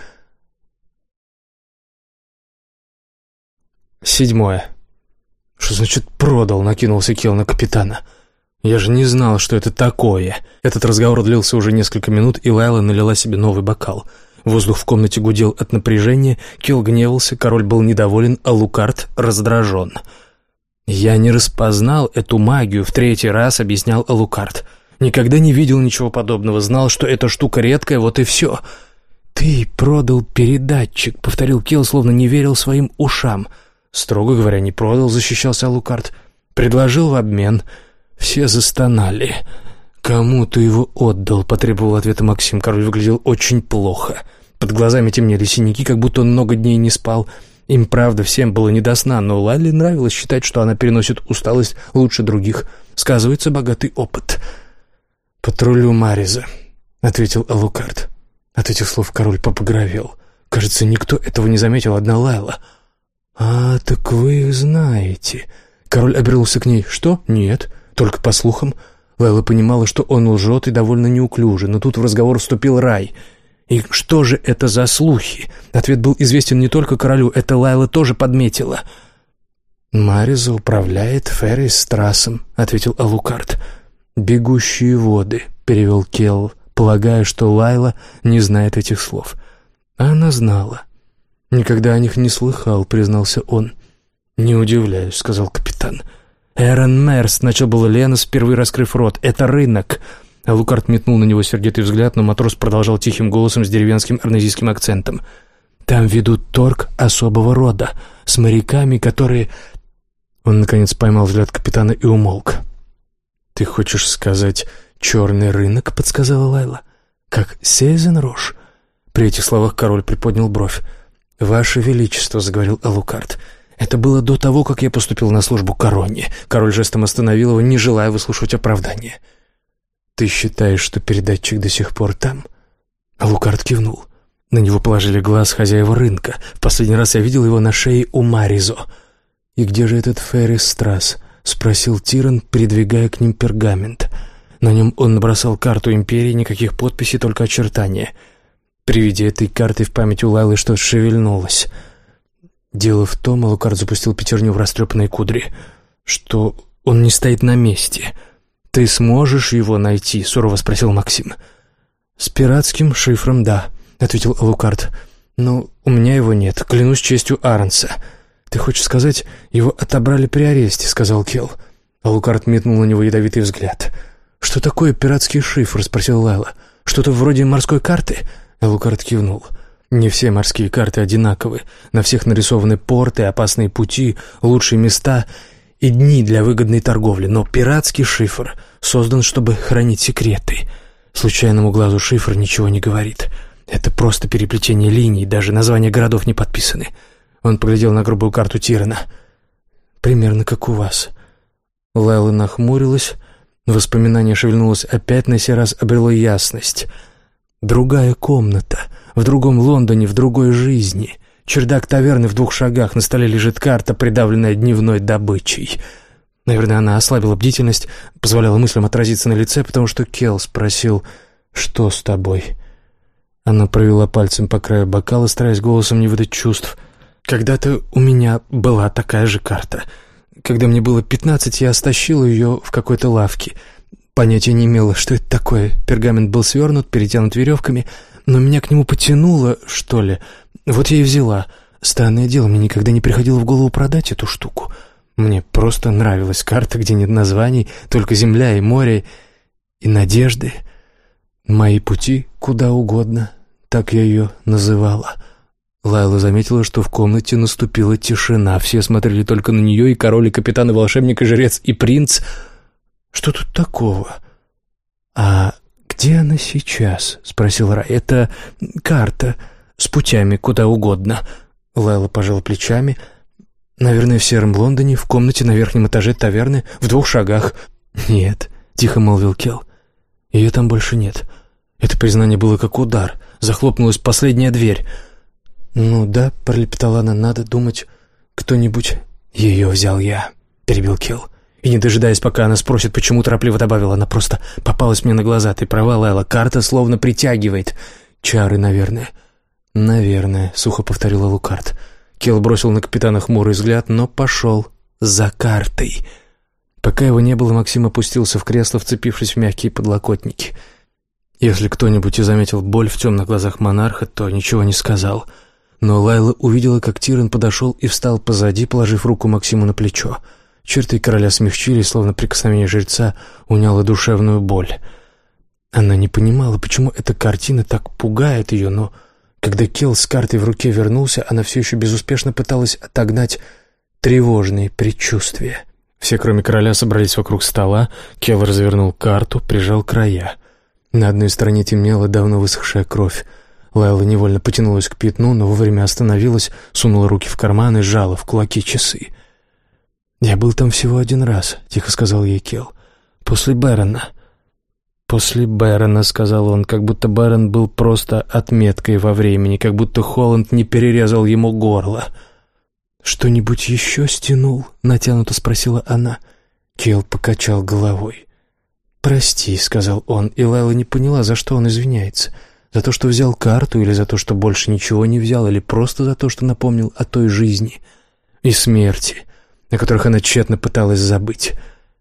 Седьмое. «Что значит продал?» — накинулся Кел на капитана. «Я же не знал, что это такое». Этот разговор длился уже несколько минут, и Лайла налила себе новый бокал. Воздух в комнате гудел от напряжения, Кел гневался, король был недоволен, а Алукард раздражен. «Я не распознал эту магию в третий раз», — объяснял Алукард. «Никогда не видел ничего подобного, знал, что эта штука редкая, вот и все». «Ты продал передатчик», — повторил Кел, словно не верил своим ушам. «Строго говоря, не продал», — защищался Алукард. «Предложил в обмен». Все застонали. «Кому ты его отдал?» — потребовал ответа Максим. Король выглядел очень плохо. Под глазами темнели синяки, как будто он много дней не спал. Им, правда, всем было не до сна, но Лайле нравилось считать, что она переносит усталость лучше других. Сказывается богатый опыт. «Патрулю Мариза», — ответил Алукард. От этих слов король побагровел. Кажется, никто этого не заметил, одна Лайла. «А, так вы их знаете». Король обернулся к ней. «Что? Нет, только по слухам». Лайла понимала, что он лжет и довольно неуклюже, но тут в разговор вступил Рай. И что же это за слухи? Ответ был известен не только королю, это Лайла тоже подметила. «Мариза управляет Феррис-Страссом», — ответил Алукард. «Бегущие воды», — перевел Келл, полагая, что Лайла не знает этих слов. А она знала. «Никогда о них не слыхал», — признался он. «Не удивляюсь», — сказал капитан. «Эрон Мерс», — начал было Ленос, впервые раскрыв рот. «Это рынок». Алукард метнул на него сердитый взгляд, но матрос продолжал тихим голосом с деревенским арнезийским акцентом. «Там ведут торг особого рода, с моряками, которые...» Он, наконец, поймал взгляд капитана и умолк. «Ты хочешь сказать черный рынок?» — подсказала Лайла. «Как Сезен-Рош?» При этих словах король приподнял бровь. «Ваше Величество», — заговорил Алукард, — «это было до того, как я поступил на службу короне». Король жестом остановил его, не желая выслушивать оправдания. «Ты считаешь, что передатчик до сих пор там?» Алукард кивнул. На него положили глаз хозяева рынка. В последний раз я видел его на шее у Маризо. «И где же этот Феррис-Страсс?» — спросил Тиран, придвигая к ним пергамент. На нем он набросал карту империи, никаких подписей, только очертания. При виде этой карты в памяти у Лайлы что-то шевельнулось. «Дело в том», — Алукард запустил пятерню в растрепанные кудри, — «что он не стоит на месте». «Ты сможешь его найти?» — сурово спросил Максим. «С пиратским шифром, да», — ответил Алукард. «Но у меня его нет, клянусь честью Арнса». «Ты хочешь сказать, его отобрали при аресте?» — сказал Келл. Алукард метнул на него ядовитый взгляд. «Что такое пиратский шифр?» — спросил Лайла. «Что-то вроде морской карты?» Алукард кивнул. «Не все морские карты одинаковы. На всех нарисованы порты, опасные пути, лучшие места и дни для выгодной торговли. Но пиратский шифр создан, чтобы хранить секреты. Случайному глазу шифр ничего не говорит. Это просто переплетение линий, даже названия городов не подписаны». Он поглядел на грубую карту Тирана. «Примерно как у вас». Лайла нахмурилась. Воспоминание шевельнулось опять, на сей раз обрело ясность. Другая комната, в другом Лондоне, в другой жизни. Чердак таверны в двух шагах, на столе лежит карта, придавленная дневной добычей. Наверное, она ослабила бдительность, позволяла мыслям отразиться на лице, потому что Келл спросил: «Что с тобой?» Она провела пальцем по краю бокала, стараясь голосом не выдать чувств. «Когда-то у меня была такая же карта. Когда мне было пятнадцать, я стащила ее в какой-то лавке. Понятия не имела, что это такое. Пергамент был свернут, перетянут веревками, но меня к нему потянуло, что ли. Вот я и взяла. Странное дело, мне никогда не приходило в голову продать эту штуку. Мне просто нравилась карта, где нет названий, только земля и море, и надежды. Мои пути куда угодно, так я ее называла». Лайла заметила, что в комнате наступила тишина. Все смотрели только на нее, и король, и капитан, и волшебник, и жрец, и принц. «Что тут такого?» «А где она сейчас?» — спросил Рай. «Это карта с путями куда угодно». Лайла пожала плечами. «Наверное, в сером Лондоне, в комнате на верхнем этаже таверны, в двух шагах». «Нет», — тихо молвил Келл. «Ее там больше нет». Это признание было как удар. Захлопнулась последняя дверь. «Ну да», — пролепетала она, — «надо думать, кто-нибудь...» «Ее взял я», — перебил Келл. И, не дожидаясь, пока она спросит, почему, торопливо добавила: «Она просто попалась мне на глаза. Ты права, Лайла, карта словно притягивает. Чары, наверное». «Наверное», — сухо повторила Алукард. Келл бросил на капитана хмурый взгляд, но пошел за картой. Пока его не было, Максим опустился в кресло, вцепившись в мягкие подлокотники. Если кто-нибудь и заметил боль в темных глазах монарха, то ничего не сказал. Но Лайла увидела, как Тиран подошел и встал позади, положив руку Максиму на плечо. Черты короля смягчились, словно прикосновение жреца уняло душевную боль. Она не понимала, почему эта картина так пугает ее, но когда Келл с картой в руке вернулся, она все еще безуспешно пыталась отогнать тревожные предчувствия. Все, кроме короля, собрались вокруг стола. Келл развернул карту, прижал края. На одной стороне темнела давно высохшая кровь. Лайла невольно потянулась к пятну, но вовремя остановилась, сунула руки в карман и сжала в кулаки часы. «Я был там всего один раз», — тихо сказал ей Келл. «После Бэрона». «После Бэрона», — сказал он, как будто Бэрон был просто отметкой во времени, как будто Холланд не перерезал ему горло. «Что-нибудь еще стянул?» — натянуто спросила она. Келл покачал головой. «Прости», — сказал он, и Лайла не поняла, за что он извиняется. За то, что взял карту, или за то, что больше ничего не взял, или просто за то, что напомнил о той жизни и смерти, о которых она тщетно пыталась забыть.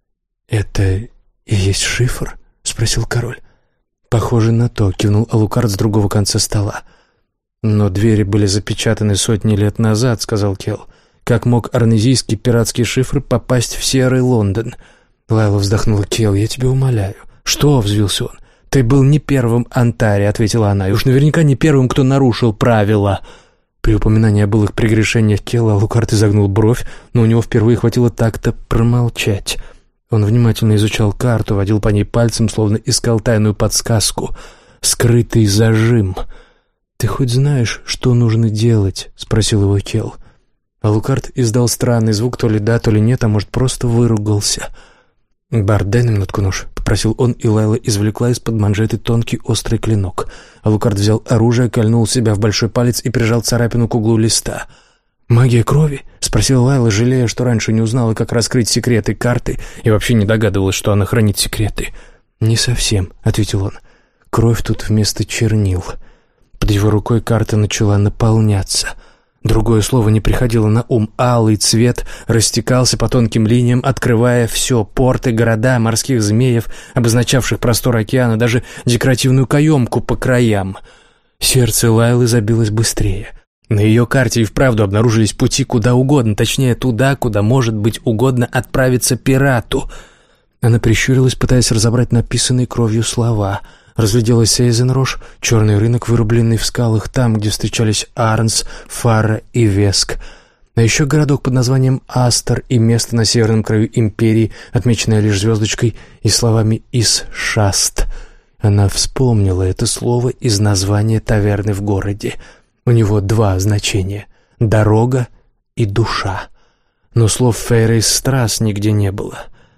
«Это и есть шифр?» — спросил король. «Похоже на то», — кивнул Алукард с другого конца стола. «Но двери были запечатаны сотни лет назад», — сказал Келл. «Как мог арнезийский пиратский шифр попасть в Серый Лондон?» Лайла вздохнула. «Келл, я тебя умоляю». «Что?» — взвился он. «Ты был не первым Антаре», — ответила она, «и уж наверняка не первым, кто нарушил правила». При упоминании о былых прегрешениях Келла Алукард изогнул бровь, но у него впервые хватило так-то промолчать. Он внимательно изучал карту, водил по ней пальцем, словно искал тайную подсказку. «Скрытый зажим». «Ты хоть знаешь, что нужно делать?» — спросил его Келл. Алукард издал странный звук, то ли да, то ли нет, а может, просто выругался. «Барт, дай на минутку нож», — попросил он, и Лайла извлекла из-под манжеты тонкий острый клинок. Алукард взял оружие, кольнул себя в большой палец и прижал царапину к углу листа. «Магия крови?» — спросила Лайла, жалея, что раньше не узнала, как раскрыть секреты карты, и вообще не догадывалась, что она хранит секреты. «Не совсем», — ответил он. «Кровь тут вместо чернил». Под его рукой карта начала наполняться. Другое слово не приходило на ум. Алый цвет растекался по тонким линиям, открывая все — порты, города, морских змеев, обозначавших простор океана, даже декоративную каемку по краям. Сердце Лайлы забилось быстрее. На ее карте и вправду обнаружились пути куда угодно, точнее, туда, куда может быть угодно отправиться пирату. Она прищурилась, пытаясь разобрать написанные кровью слова. Разглядела Сейзенрош, черный рынок, вырубленный в скалах, там, где встречались Арнс, Фара и Веск. А еще городок под названием Астер и место на северном краю империи, отмеченное лишь звездочкой и словами «Ис-Шаст». Она вспомнила это слово из названия таверны в городе. У него два значения — «дорога» и «душа». Но слов «Фейрейс Страс» нигде не было.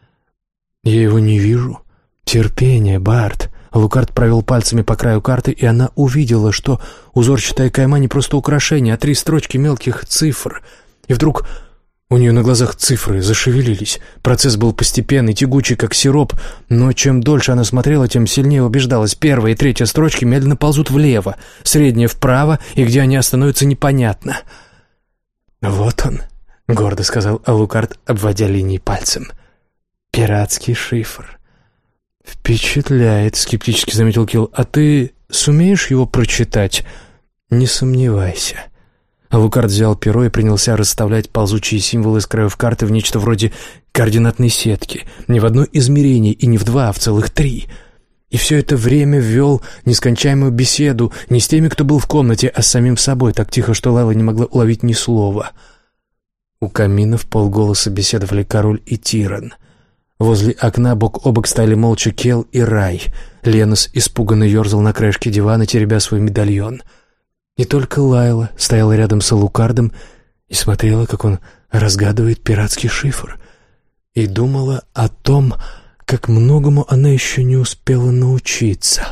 «Я его не вижу. Терпение, Барт». Алукард провел пальцами по краю карты, и она увидела, что узорчатая кайма не просто украшение, а три строчки мелких цифр. И вдруг у нее на глазах цифры зашевелились. Процесс был постепенный, тягучий, как сироп, но чем дольше она смотрела, тем сильнее убеждалась. Первая и третья строчки медленно ползут влево, средняя вправо, и где они остановятся, непонятно. «Вот он», — гордо сказал Алукард, обводя линии пальцем. «Пиратский шифр». «Впечатляет», — скептически заметил Келл. «А ты сумеешь его прочитать?» «Не сомневайся». Алукард взял перо и принялся расставлять ползучие символы с краев карты в нечто вроде координатной сетки. Не в одно измерение и не в два, а в целых три. И все это время вел нескончаемую беседу не с теми, кто был в комнате, а с самим собой, так тихо, что Лайла не могла уловить ни слова. У камина вполголоса беседовали король и Тиран. Возле окна бок о бок стояли молча Келл и Рай. Ленос испуганно ерзал на краешке дивана, теребя свой медальон. И только Лайла стояла рядом с Алукардом и смотрела, как он разгадывает пиратский шифр, и думала о том, как многому она еще не успела научиться.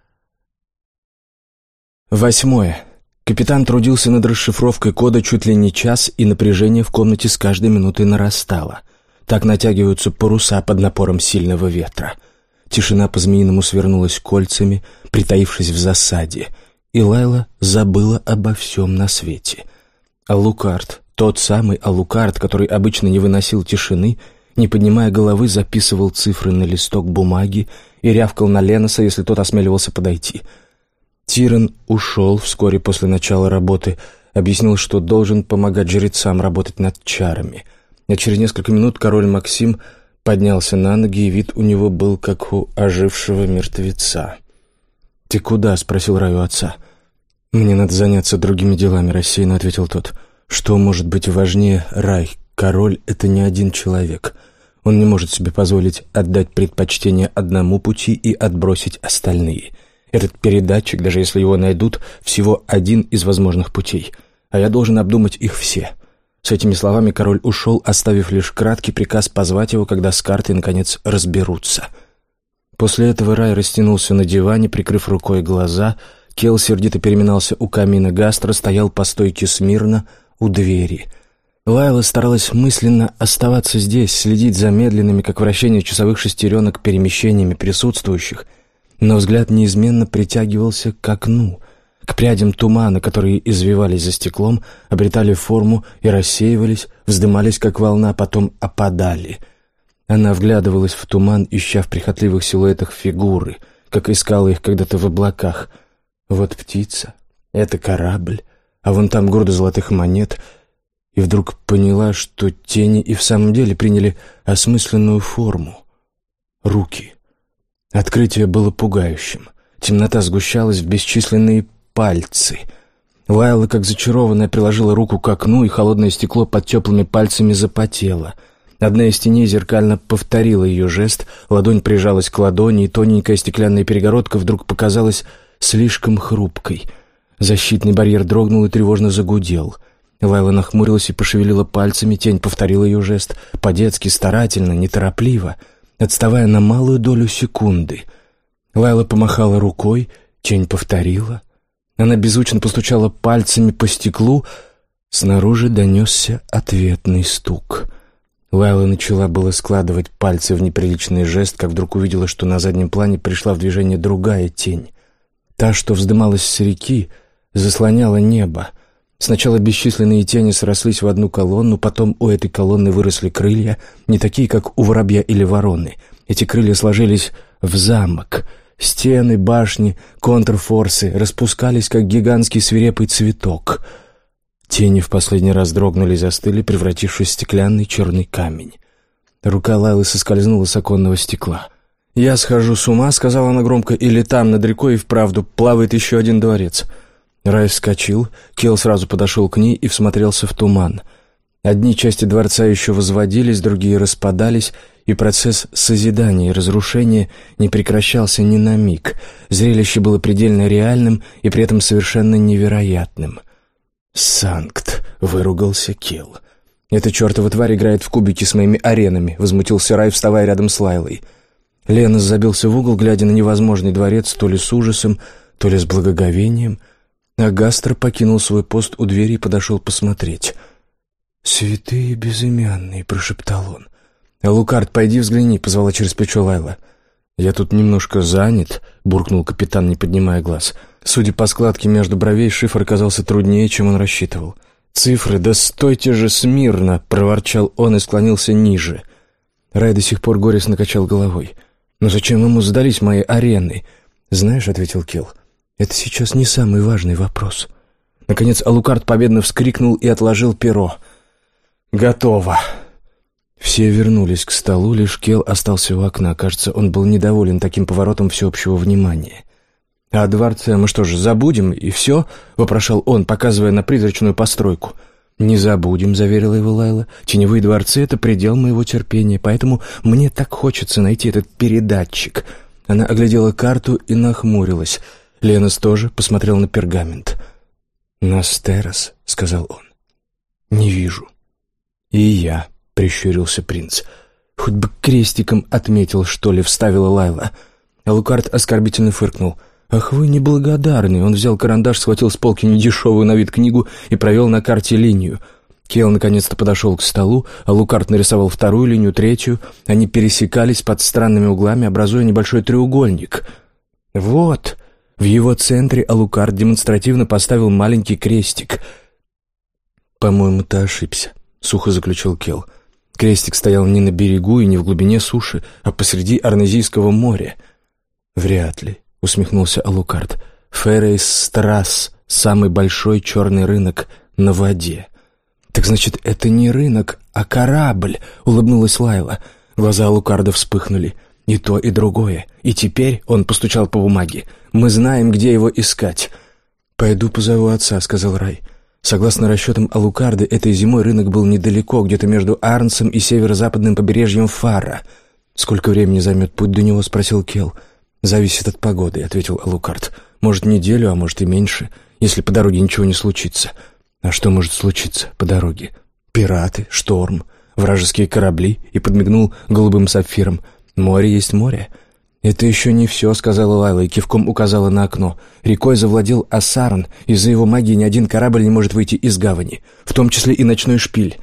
Восьмое. Капитан трудился над расшифровкой кода чуть ли не час, и напряжение в комнате с каждой минутой нарастало. Так натягиваются паруса под напором сильного ветра. Тишина по-змеиному свернулась кольцами, притаившись в засаде, и Лайла забыла обо всем на свете. Алукард, тот самый Алукард, который обычно не выносил тишины, не поднимая головы, записывал цифры на листок бумаги и рявкал на Леноса, если тот осмеливался подойти. Тиран ушел вскоре после начала работы, объяснил, что должен помогать жрецам работать над чарами. А через несколько минут король Максим поднялся на ноги, и вид у него был, как у ожившего мертвеца. «Ты куда?» — спросил Рай у отца. «Мне надо заняться другими делами», — рассеянно ответил тот. «Что может быть важнее, Рай? Король — это не один человек. Он не может себе позволить отдать предпочтение одному пути и отбросить остальные. Этот передатчик, даже если его найдут, всего один из возможных путей, а я должен обдумать их все. С этими словами король ушел, оставив лишь краткий приказ позвать его, когда с картой, наконец, разберутся. После этого Рай растянулся на диване, прикрыв рукой глаза. Кел сердито переминался у камина, Гастро стоял по стойке смирно у двери. Лайла старалась мысленно оставаться здесь, следить за медленными, как вращение часовых шестеренок, перемещениями присутствующих, но взгляд неизменно притягивался к окну, к прядям тумана, которые извивались за стеклом, обретали форму и рассеивались, вздымались, как волна, потом опадали. Она вглядывалась в туман, ища в прихотливых силуэтах фигуры, как искала их когда-то в облаках. Вот птица, это корабль, а вон там груда золотых монет. И вдруг поняла, что тени и в самом деле приняли осмысленную форму. Руки. Открытие было пугающим. Темнота сгущалась в бесчисленные пальцы. Лайла, как зачарованная, приложила руку к окну, и холодное стекло под теплыми пальцами запотело. Одна из теней зеркально повторила ее жест, ладонь прижалась к ладони, и тоненькая стеклянная перегородка вдруг показалась слишком хрупкой. Защитный барьер дрогнул и тревожно загудел. Лайла нахмурилась и пошевелила пальцами, тень повторила ее жест, по-детски, старательно, неторопливо, отставая на малую долю секунды. Лайла помахала рукой, тень повторила. Она беззвучно постучала пальцами по стеклу. Снаружи донесся ответный стук. Лайла начала было складывать пальцы в неприличный жест, как вдруг увидела, что на заднем плане пришла в движение другая тень. Та, что вздымалась с реки, заслоняла небо. Сначала бесчисленные тени срослись в одну колонну, потом у этой колонны выросли крылья, не такие, как у воробья или вороны. Эти крылья сложились в замок. Стены, башни, контрфорсы распускались, как гигантский свирепый цветок. Тени в последний раз дрогнули и застыли, превратившись в стеклянный черный камень. Рука Лайлы соскользнула с оконного стекла. «Я схожу с ума», — сказала она громко, — «или там, над рекой, и вправду плавает еще один дворец». Рай вскочил, Кел сразу подошел к ней и всмотрелся в туман. Одни части дворца еще возводились, другие распадались, и процесс созидания и разрушения не прекращался ни на миг. Зрелище было предельно реальным и при этом совершенно невероятным. «Санкт!» — выругался Кел. «Эта чертова тварь играет в кубики с моими аренами», — возмутился Рай, вставая рядом с Лайлой. Ленос забился в угол, глядя на невозможный дворец то ли с ужасом, то ли с благоговением. А Гастро покинул свой пост у двери и подошел посмотреть. «Святые безымянные», — прошептал он. «Лукард, пойди взгляни», — позвала через плечо Лайла. «Я тут немножко занят», — буркнул капитан, не поднимая глаз. Судя по складке между бровей, шифр оказался труднее, чем он рассчитывал. «Цифры, да стойте же смирно!» — проворчал он и склонился ниже. Рай до сих пор горестно качал головой. «Но зачем ему сдались мои арены?» «Знаешь», — ответил Кел, — «это сейчас не самый важный вопрос». Наконец Алукард победно вскрикнул и отложил перо. «Готово!» Все вернулись к столу, лишь Кел остался у окна. Кажется, он был недоволен таким поворотом всеобщего внимания. «А о дворце мы что же, забудем, и все?» — вопрошал он, показывая на призрачную постройку. «Не забудем», — заверила его Лайла. «Теневые дворцы — это предел моего терпения, поэтому мне так хочется найти этот передатчик». Она оглядела карту и нахмурилась. Ленос тоже посмотрел на пергамент. «Настерос», — сказал он. «Не вижу». «И я», — прищурился принц. «Хоть бы крестиком отметил, что ли», — вставила Лайла. Алукард оскорбительно фыркнул. «Ах вы неблагодарный!» Он взял карандаш, схватил с полки недешевую на вид книгу и провел на карте линию. Кел наконец-то подошел к столу, а Алукард нарисовал вторую линию, третью. Они пересекались под странными углами, образуя небольшой треугольник. «Вот!» В его центре Алукард демонстративно поставил маленький крестик. «По-моему, ты ошибся», — сухо заключил Кел. Крестик стоял не на берегу и не в глубине суши, а посреди Арнезийского моря. «Вряд ли», — усмехнулся Алукард. «Феррейс-Страсс — самый большой черный рынок на воде». «Так значит, это не рынок, а корабль», — улыбнулась Лайла. Глаза Алукарда вспыхнули. «И то, и другое. И теперь», — он постучал по бумаге, — «мы знаем, где его искать». «Пойду позову отца», — сказал Рай. Согласно расчетам Алукарды, этой зимой рынок был недалеко, где-то между Арнсом и северо-западным побережьем Фара. «Сколько времени займет путь до него?» — спросил Келл. «Зависит от погоды», — ответил Алукард. «Может, неделю, а может и меньше, если по дороге ничего не случится». «А что может случиться по дороге?» «Пираты, шторм, вражеские корабли», — и подмигнул голубым сапфиром. «Море есть море». «Это еще не все», — сказала Лайла и кивком указала на окно. «Рекой завладел Ассарн. Из-за его магии ни один корабль не может выйти из гавани, в том числе и ночной шпиль».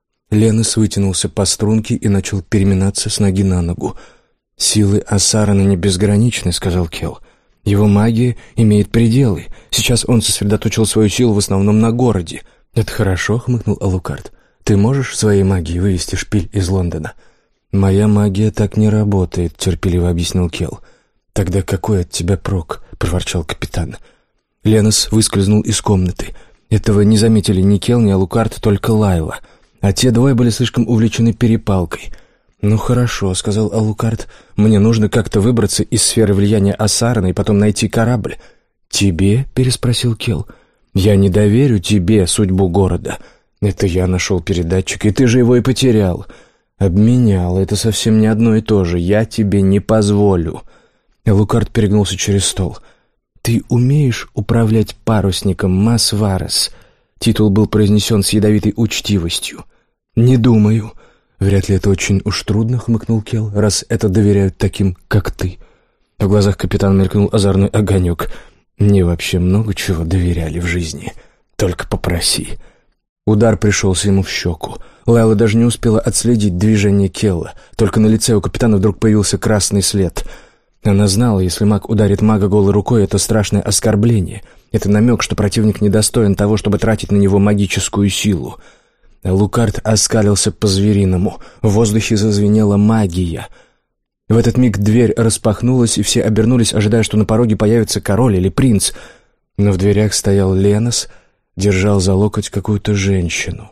Ленос вытянулся по струнке и начал переминаться с ноги на ногу. «Силы Ассарна не безграничны», — сказал Келл. «Его магия имеет пределы. Сейчас он сосредоточил свою силу в основном на городе». «Это хорошо», — хмыкнул Алукард. «Ты можешь своей магией вывести шпиль из Лондона?» «Моя магия так не работает», — терпеливо объяснил Келл. «Тогда какой от тебя прок?» — проворчал капитан. Ленос выскользнул из комнаты. Этого не заметили ни Келл, ни Алукард, только Лайла. А те двое были слишком увлечены перепалкой. «Ну хорошо», — сказал Алукард. «Мне нужно как-то выбраться из сферы влияния Ассарна и потом найти корабль». «Тебе?» — переспросил Келл. «Я не доверю тебе судьбу города. Это я нашел передатчик, и ты же его и потерял». «Обменял. Это совсем не одно и то же. Я тебе не позволю». Алукард перегнулся через стол. «Ты умеешь управлять парусником, Мас Варес?» Титул был произнесен с ядовитой учтивостью. «Не думаю». «Вряд ли это очень уж трудно», — хмыкнул Келл, «раз это доверяют таким, как ты». В глазах капитана мелькнул озорной огонек. «Мне вообще много чего доверяли в жизни. Только попроси». Удар пришелся ему в щеку. Лайла даже не успела отследить движение Келла. Только на лице у капитана вдруг появился красный след. Она знала, если маг ударит мага голой рукой, это страшное оскорбление. Это намек, что противник недостоин того, чтобы тратить на него магическую силу. Алукард оскалился по-звериному. В воздухе зазвенела магия. В этот миг дверь распахнулась, и все обернулись, ожидая, что на пороге появится король или принц. Но в дверях стоял Ленос, держал за локоть какую-то женщину.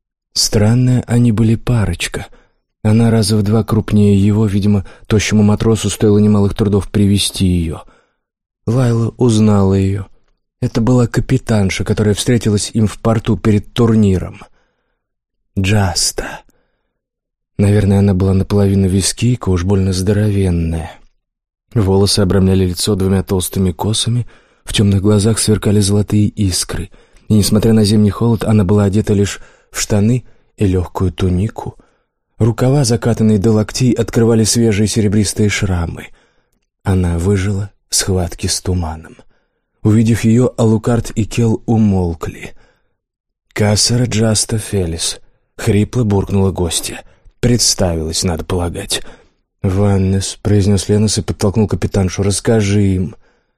Странная они были парочка. Она раза в два крупнее его, видимо, тощему матросу стоило немалых трудов привести ее. Лайла узнала ее. Это была капитанша, которая встретилась им в порту перед турниром. Джаста. Наверное, она была наполовину вискийка, уж больно здоровенная. Волосы обрамляли лицо двумя толстыми косами, в темных глазах сверкали золотые искры. И, несмотря на зимний холод, она была одета лишь в штаны и легкую тунику. Рукава, закатанные до локтей, открывали свежие серебристые шрамы. Она выжила в схватке с туманом. Увидев ее, Алукард и Келл умолкли. «Кассера Джаста Фелис», — хрипло буркнула гостья. Представилась, надо полагать. «Ваннес», — произнес Ленос и подтолкнул капитаншу, — «расскажи им».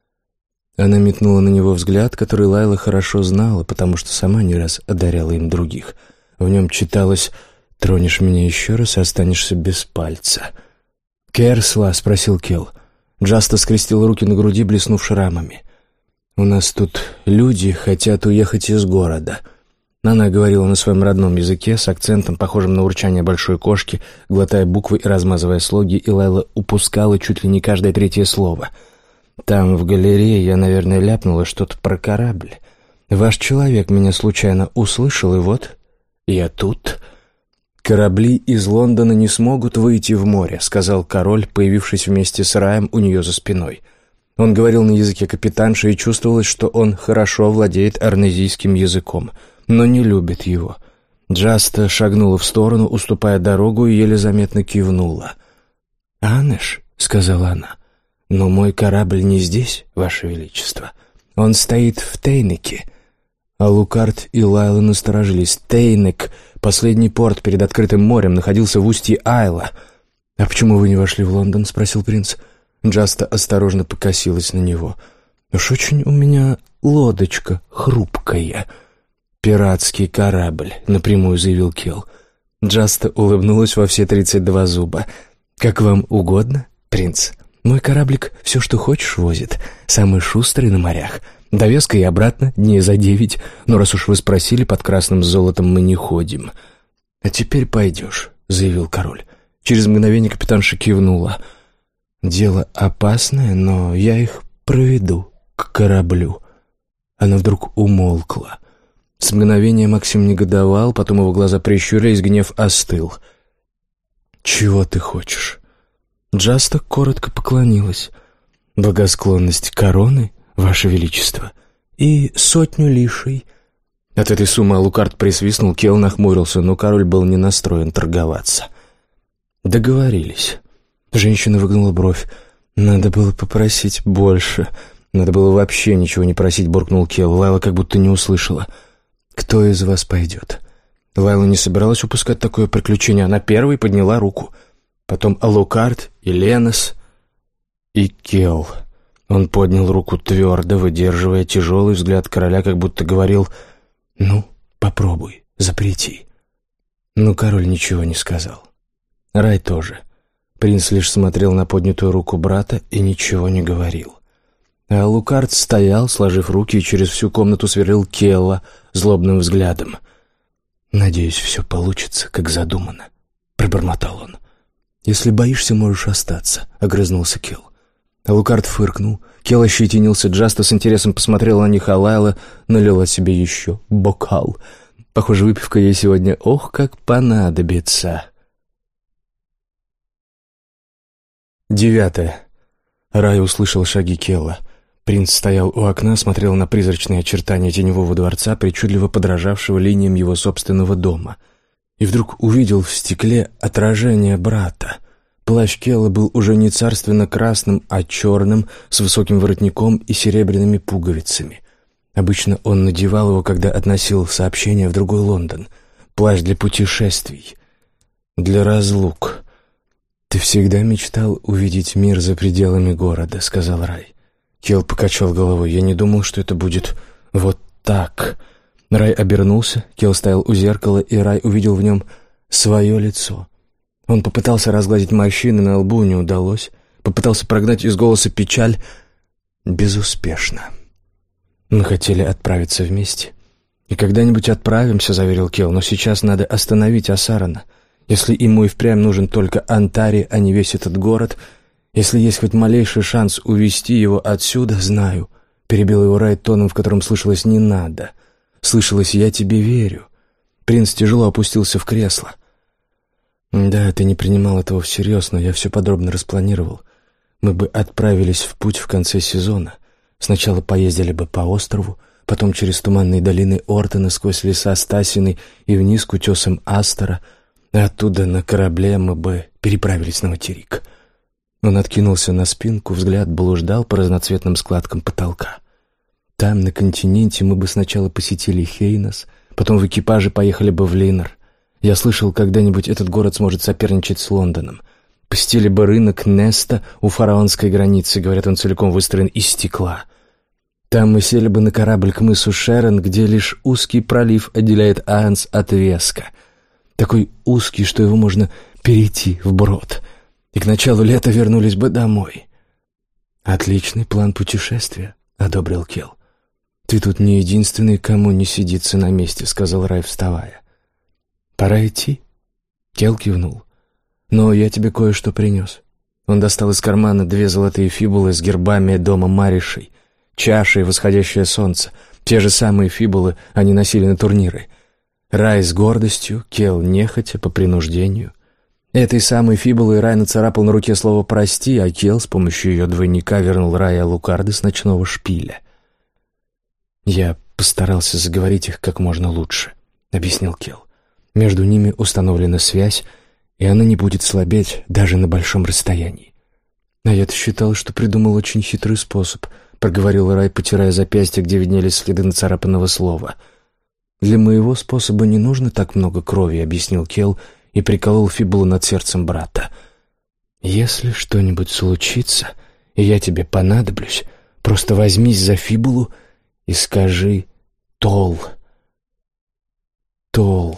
Она метнула на него взгляд, который Лайла хорошо знала, потому что сама не раз одаряла им других. В нем читалось: «Тронешь меня еще раз и останешься без пальца». «Керсла?» — спросил Келл. Джаста скрестил руки на груди, блеснув шрамами. «У нас тут люди хотят уехать из города». Она говорила на своем родном языке, с акцентом, похожим на урчание большой кошки, глотая буквы и размазывая слоги, и Лайла упускала чуть ли не каждое третье слово. «Там, в галерее, я, наверное, ляпнула что-то про корабль. Ваш человек меня случайно услышал, и вот я тут». «Корабли из Лондона не смогут выйти в море», — сказал король, появившись вместе с Раем у нее за спиной. Он говорил на языке капитанши, и чувствовалось, что он хорошо владеет арнезийским языком, но не любит его. Джаста шагнула в сторону, уступая дорогу, и еле заметно кивнула. «Анеш», — сказала она, — «но мой корабль не здесь, Ваше Величество. Он стоит в Тейнеке». Алукард и Лайла насторожились. Тейнек, последний порт перед открытым морем, находился в устье Айла. «А почему вы не вошли в Лондон?» — спросил принц. Джаста осторожно покосилась на него. «Уж очень у меня лодочка хрупкая». «Пиратский корабль», — напрямую заявил Келл. Джаста улыбнулась во все тридцать два зуба. «Как вам угодно, принц. Мой кораблик все, что хочешь, возит. Самый шустрый на морях. Довеска и обратно, дней за девять. Но раз уж вы спросили, под красным золотом мы не ходим». «А теперь пойдешь», — заявил король. Через мгновение капитанша кивнула. «Дело опасное, но я их проведу к кораблю». Она вдруг умолкла. С мгновения Максим негодовал, потом его глаза прищурились, гнев остыл. «Чего ты хочешь?» Джаста коротко поклонилась. «Благосклонность короны, Ваше Величество, и сотню лишей». От этой суммы Алукард присвистнул, Кел нахмурился, но король был не настроен торговаться. Договорились. Женщина выгнула бровь. «Надо было попросить больше. Надо было вообще ничего не просить», — буркнул Кел. Лайла как будто не услышала. «Кто из вас пойдет?» Лайла не собиралась упускать такое приключение. Она первой подняла руку. Потом Алукард и Ленос и Кел. Он поднял руку твердо, выдерживая тяжелый взгляд короля, как будто говорил: «Ну, попробуй, запрети». Но король ничего не сказал. Рай тоже. Принц лишь смотрел на поднятую руку брата и ничего не говорил. А Алукард стоял, сложив руки, и через всю комнату сверлил Келла злобным взглядом. «Надеюсь, все получится, как задумано», — пробормотал он. «Если боишься, можешь остаться», — огрызнулся Кел. Алукард фыркнул. Кел ощетинился, Джаста с интересом посмотрела на них, а Лайла налила себе еще бокал. Похоже, выпивка ей сегодня ох как понадобится. Девятое. Рай услышал шаги Келла. Принц стоял у окна, смотрел на призрачные очертания теневого дворца, причудливо подражавшего линиям его собственного дома. И вдруг увидел в стекле отражение брата. Плащ Келла был уже не царственно-красным, а черным, с высоким воротником и серебряными пуговицами. Обычно он надевал его, когда относил сообщение в другой Лондон. Плащ для путешествий, для разлук. «Ты всегда мечтал увидеть мир за пределами города», — сказал Рай. Келл покачал головой. «Я не думал, что это будет вот так». Рай обернулся, Келл стоял у зеркала, и Рай увидел в нем свое лицо. Он попытался разгладить морщины на лбу, не удалось. Попытался прогнать из голоса печаль. Безуспешно. «Мы хотели отправиться вместе. И когда-нибудь отправимся», — заверил Келл, «но сейчас надо остановить Асарана. Если ему и впрямь нужен только Антари, а не весь этот город, если есть хоть малейший шанс увести его отсюда, знаю», — перебил его Рай тоном, в котором слышалось «не надо». Слышалось «я тебе верю». Принц тяжело опустился в кресло. «Да, ты не принимал этого всерьез, но я все подробно распланировал. Мы бы отправились в путь в конце сезона. Сначала поездили бы по острову, потом через туманные долины Ортона, сквозь леса Стасины и вниз к утесам Астора, а оттуда на корабле мы бы переправились на материк». Он откинулся на спинку, взгляд блуждал по разноцветным складкам потолка. «Там, на континенте, мы бы сначала посетили Хейнос, потом в экипаже поехали бы в Линнер. Я слышал, когда-нибудь этот город сможет соперничать с Лондоном. Посетили бы рынок Неста у фараонской границы, говорят, он целиком выстроен из стекла. Там мы сели бы на корабль к мысу Шерон, где лишь узкий пролив отделяет Аанс от Веска. Такой узкий, что его можно перейти вброд. И к началу лета вернулись бы домой». «Отличный план путешествия», — одобрил Келл. «Ты тут не единственный, кому не сидится на месте», — сказал Рай, вставая. «Пора идти?» Келл кивнул. «Но я тебе кое-что принес». Он достал из кармана две золотые фибулы с гербами дома Маришей, чашей восходящее солнце. Те же самые фибулы они носили на турниры. Рай с гордостью, Келл нехотя, по принуждению. Этой самой фибулой Рай нацарапал на руке слово «прости», а Келл с помощью ее двойника вернул Рая Алукарда с ночного шпиля. «Я постарался заговорить их как можно лучше», — объяснил Келл. «Между ними установлена связь, и она не будет слабеть даже на большом расстоянии». «А я-то считал, что придумал очень хитрый способ», — проговорил Рай, потирая запястье, где виднелись следы нацарапанного слова. «Для моего способа не нужно так много крови», — объяснил Келл и приколол фибулу над сердцем брата. «Если что-нибудь случится, и я тебе понадоблюсь, просто возьмись за фибулу и скажи «Тол». Тол.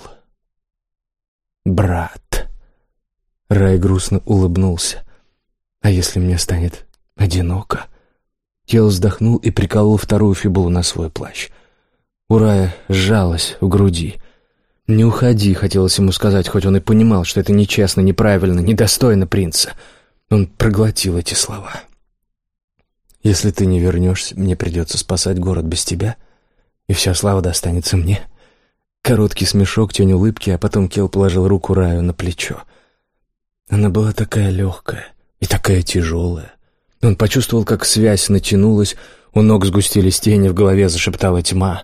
Брат». Рай грустно улыбнулся. «А если мне станет одиноко?» Келл вздохнул и приколол вторую фибулу на свой плащ. У Рая сжалось в груди. «Не уходи», — хотелось ему сказать, хоть он и понимал, что это нечестно, неправильно, недостойно принца. Он проглотил эти слова. «Если ты не вернешься, мне придется спасать город без тебя. и вся слава достанется мне». Короткий смешок, тень улыбки, а потом Кел положил руку Раю на плечо. Она была такая легкая и такая тяжелая. Он почувствовал, как связь натянулась, у ног сгустились тени, в голове зашептала тьма.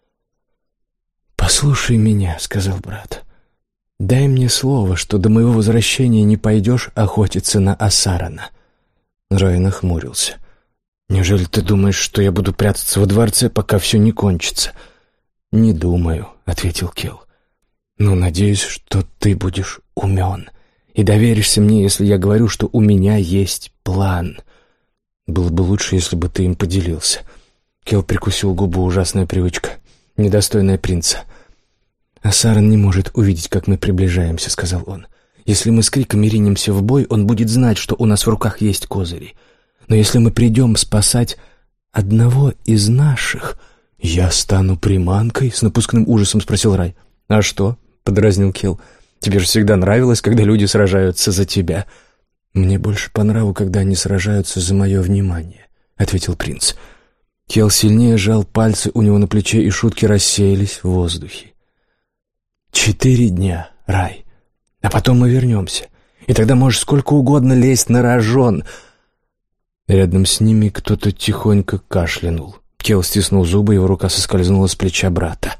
«Послушай меня», — сказал брат. «Дай мне слово, что до моего возвращения не пойдешь охотиться на Асарана». Рай нахмурился. «Неужели ты думаешь, что я буду прятаться во дворце, пока все не кончится?» «Не думаю», — ответил Кел. «Но надеюсь, что ты будешь умен и доверишься мне, если я говорю, что у меня есть план. Было бы лучше, если бы ты им поделился». Кел прикусил губу, ужасная привычка, недостойная принца. «Асаран не может увидеть, как мы приближаемся», — сказал он. «Если мы с криками ринемся в бой, он будет знать, что у нас в руках есть козыри. Но если мы придем спасать одного из наших...» «Я стану приманкой?» — с напускным ужасом спросил Рай. «А что?» — подразнил Кел. «Тебе же всегда нравилось, когда люди сражаются за тебя». «Мне больше по нраву, когда они сражаются за мое внимание», — ответил принц. Кел сильнее сжал пальцы у него на плече, и шутки рассеялись в воздухе. «Четыре дня, Рай, а потом мы вернемся, и тогда можешь сколько угодно лезть на рожон». Рядом с ними кто-то тихонько кашлянул. Кел стиснул зубы, его рука соскользнула с плеча брата.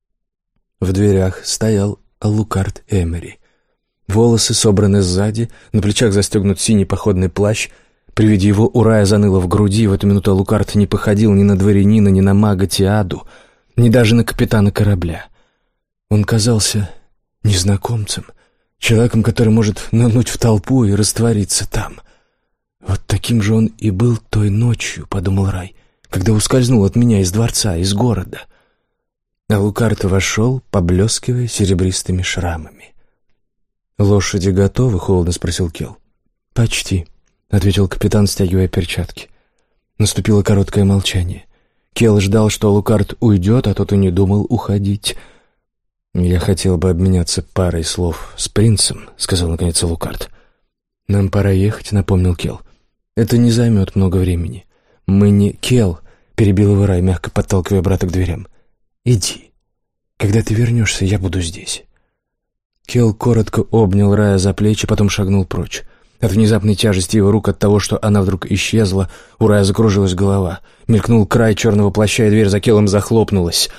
В дверях стоял Алукард Эмери. Волосы собраны сзади, на плечах застегнут синий походный плащ. При виде его у Рая заныло в груди, и в эту минуту Алукард не походил ни на дворянина, ни на мага Тиаду, ни даже на капитана корабля. Он казался незнакомцем, человеком, который может нырнуть в толпу и раствориться там. «Вот таким же он и был той ночью», — подумал Рай, когда ускользнул от меня из дворца, из города. Алукард вошел, поблескивая серебристыми шрамами. «Лошади готовы?» — холодно спросил Кел. «Почти», — ответил капитан, стягивая перчатки. Наступило короткое молчание. Кел ждал, что Алукард уйдет, а тот и не думал уходить. «Я хотел бы обменяться парой слов с принцем», — сказал наконец Алукард. «Нам пора ехать», — напомнил Кел. «Это не займет много времени. Мы не...» «Кел», — перебил его Рай, мягко подталкивая брата к дверям. «Иди. Когда ты вернешься, я буду здесь». Кел коротко обнял Рая за плечи, потом шагнул прочь. От внезапной тяжести его рук, от того, что она вдруг исчезла, у Рая закружилась голова. Мелькнул край черного плаща, и дверь за Келом захлопнулась.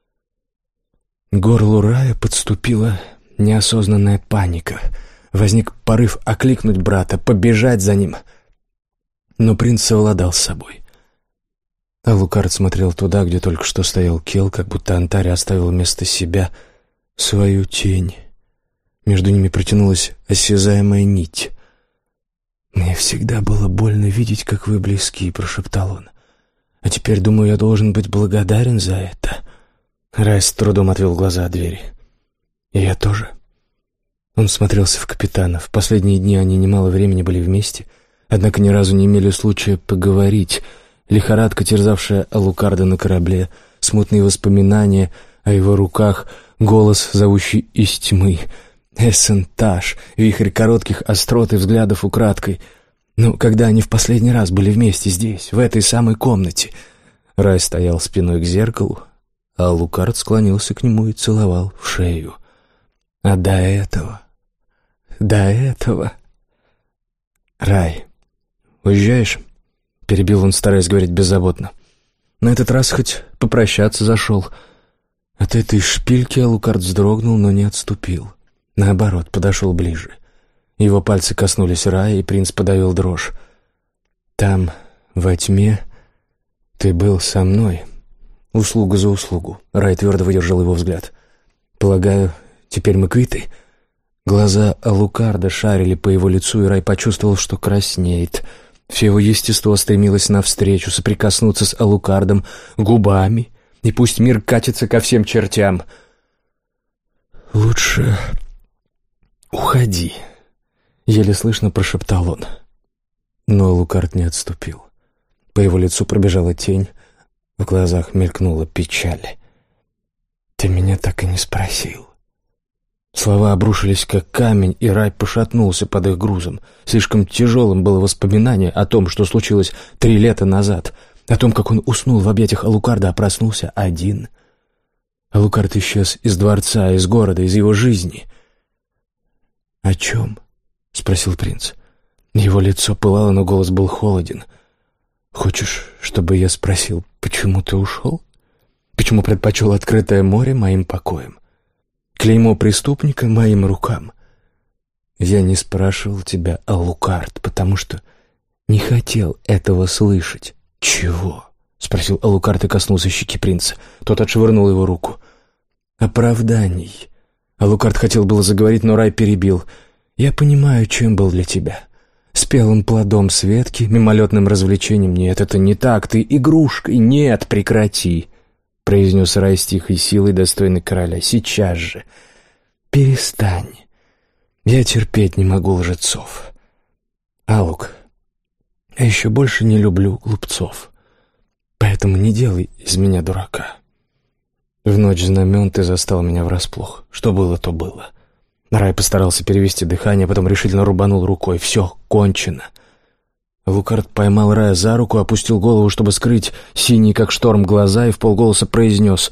К горлу Рая подступила неосознанная паника. Возник порыв окликнуть брата, побежать за ним. Но принц совладал с собой. Алукард смотрел туда, где только что стоял Кел, как будто Антари оставил вместо себя свою тень. Между ними протянулась осязаемая нить. «Мне всегда было больно видеть, как вы близки», — прошептал он. «А теперь, думаю, я должен быть благодарен за это». Рай с трудом отвел глаза от двери. «И я тоже». Он смотрелся в капитана. В последние дни они немало времени были вместе, однако ни разу не имели случая поговорить. Лихорадка, терзавшая Алукарда на корабле, смутные воспоминания о его руках, голос, зовущий из тьмы, эссентаж, вихрь коротких острот и взглядов украдкой. Но когда они в последний раз были вместе здесь, в этой самой комнате? Рай стоял спиной к зеркалу, а Алукард склонился к нему и целовал в шею. А до этого... До этого... «Рай, уезжаешь?» — перебил он, стараясь говорить беззаботно. «На этот раз хоть попрощаться зашел». От этой шпильки Алукард вздрогнул, но не отступил. Наоборот, подошел ближе. Его пальцы коснулись Рая, и принц подавил дрожь. «Там, во тьме, ты был со мной. Услуга за услугу». Рай твердо выдержал его взгляд. «Полагаю, теперь мы квиты?» Глаза Алукарда шарили по его лицу, и Рай почувствовал, что краснеет. Все его естество стремилось навстречу, соприкоснуться с Алукардом губами, и пусть мир катится ко всем чертям. «Лучше уходи», — еле слышно прошептал он. Но Алукард не отступил. По его лицу пробежала тень, в глазах мелькнула печаль. «Ты меня так и не спросил». Слова обрушились как камень, и Рай пошатнулся под их грузом. Слишком тяжелым было воспоминание о том, что случилось три лета назад. О том, как он уснул в объятиях Алукарда, а проснулся один. Алукард исчез из дворца, из города, из его жизни. «О чем?» — спросил принц. Его лицо пылало, но голос был холоден. «Хочешь, чтобы я спросил, почему ты ушел? Почему предпочел открытое море моим покоям? Клеймо преступника моим рукам? Я не спрашивал тебя, Алукард, потому что не хотел этого слышать». «Чего?» — спросил Алукард и коснулся щеки принца. Тот отшвырнул его руку. «Оправданий». Алукард хотел было заговорить, но Рай перебил. «Я понимаю, чем был для тебя. Спелым плодом с ветки, мимолетным развлечением. Нет, это не так, ты игрушкой. Нет, прекрати», — произнес Рай с тихой силой, достойной короля. «Сейчас же. Перестань. Я терпеть не могу лжецов. Алук, я еще больше не люблю глупцов. Поэтому не делай из меня дурака. В ночь знамен ты застал меня врасплох. Что было, то было». Рай постарался перевести дыхание, потом решительно рубанул рукой. «Все, кончено». Алукард поймал Рая за руку, опустил голову, чтобы скрыть синие, как шторм, глаза, и вполголоса произнес: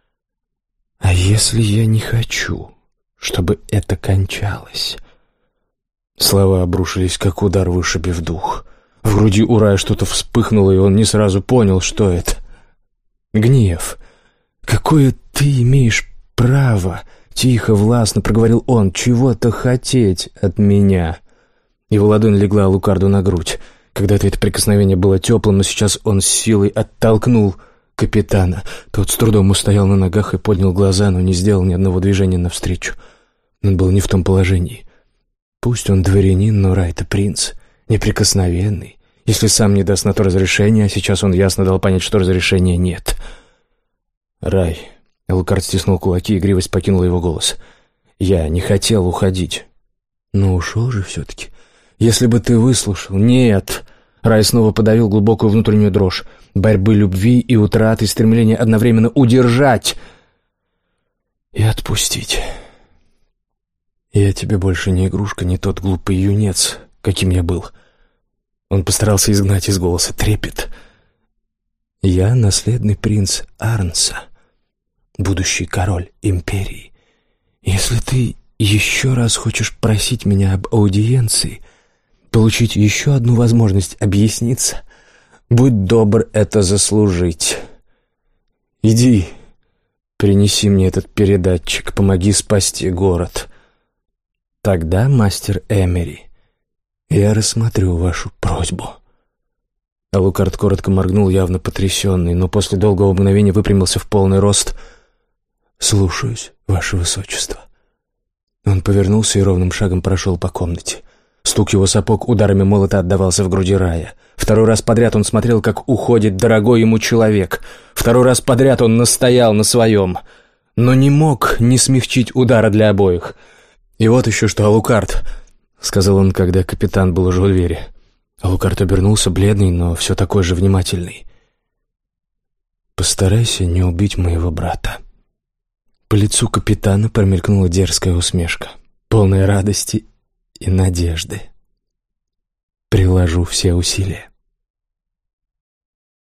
«А если я не хочу, чтобы это кончалось?» Слова обрушились, как удар, вышибив дух. В груди у Рая что-то вспыхнуло, и он не сразу понял, что это. «Гнев. Какое ты имеешь право?» Тихо, властно проговорил он. «Чего-то хотеть от меня». Его ладонь легла Алукарду на грудь. Когда-то это прикосновение было теплым, но сейчас он с силой оттолкнул капитана. Тот с трудом устоял на ногах и поднял глаза, но не сделал ни одного движения навстречу. Он был не в том положении. Пусть он дворянин, но Рай-то принц, неприкосновенный. Если сам не даст на то разрешения, а сейчас он ясно дал понять, что разрешения нет. «Рай», — Алукард стиснул кулаки, игривость покинула его голос. «Я не хотел уходить». «Но ушел же все-таки. Если бы ты выслушал...» «Нет!» Рай снова подавил глубокую внутреннюю дрожь. Борьбы любви и утраты, стремление одновременно удержать и отпустить. «Я тебе больше не игрушка, не тот глупый юнец, каким я был». Он постарался изгнать из голоса трепет. «Я наследный принц Арнса, будущий король империи. Если ты еще раз хочешь просить меня об аудиенции, получить еще одну возможность объясниться, будь добр это заслужить. Иди, принеси мне этот передатчик, помоги спасти город. Тогда, мастер Эмери, я рассмотрю вашу просьбу». Алукард коротко моргнул, явно потрясенный, но после долгого мгновения выпрямился в полный рост. «Слушаюсь, ваше высочество». Он повернулся и ровным шагом прошел по комнате. Стук его сапог ударами молота отдавался в груди Рая. Второй раз подряд он смотрел, как уходит дорогой ему человек. Второй раз подряд он настоял на своем, но не мог не смягчить удара для обоих. «И вот еще что, Алукард», — сказал он, когда капитан был уже у двери. Алукард обернулся, бледный, но все такой же внимательный. «Постарайся не убить моего брата». По лицу капитана промелькнула дерзкая усмешка, полная радости и надежды. «Приложу все усилия».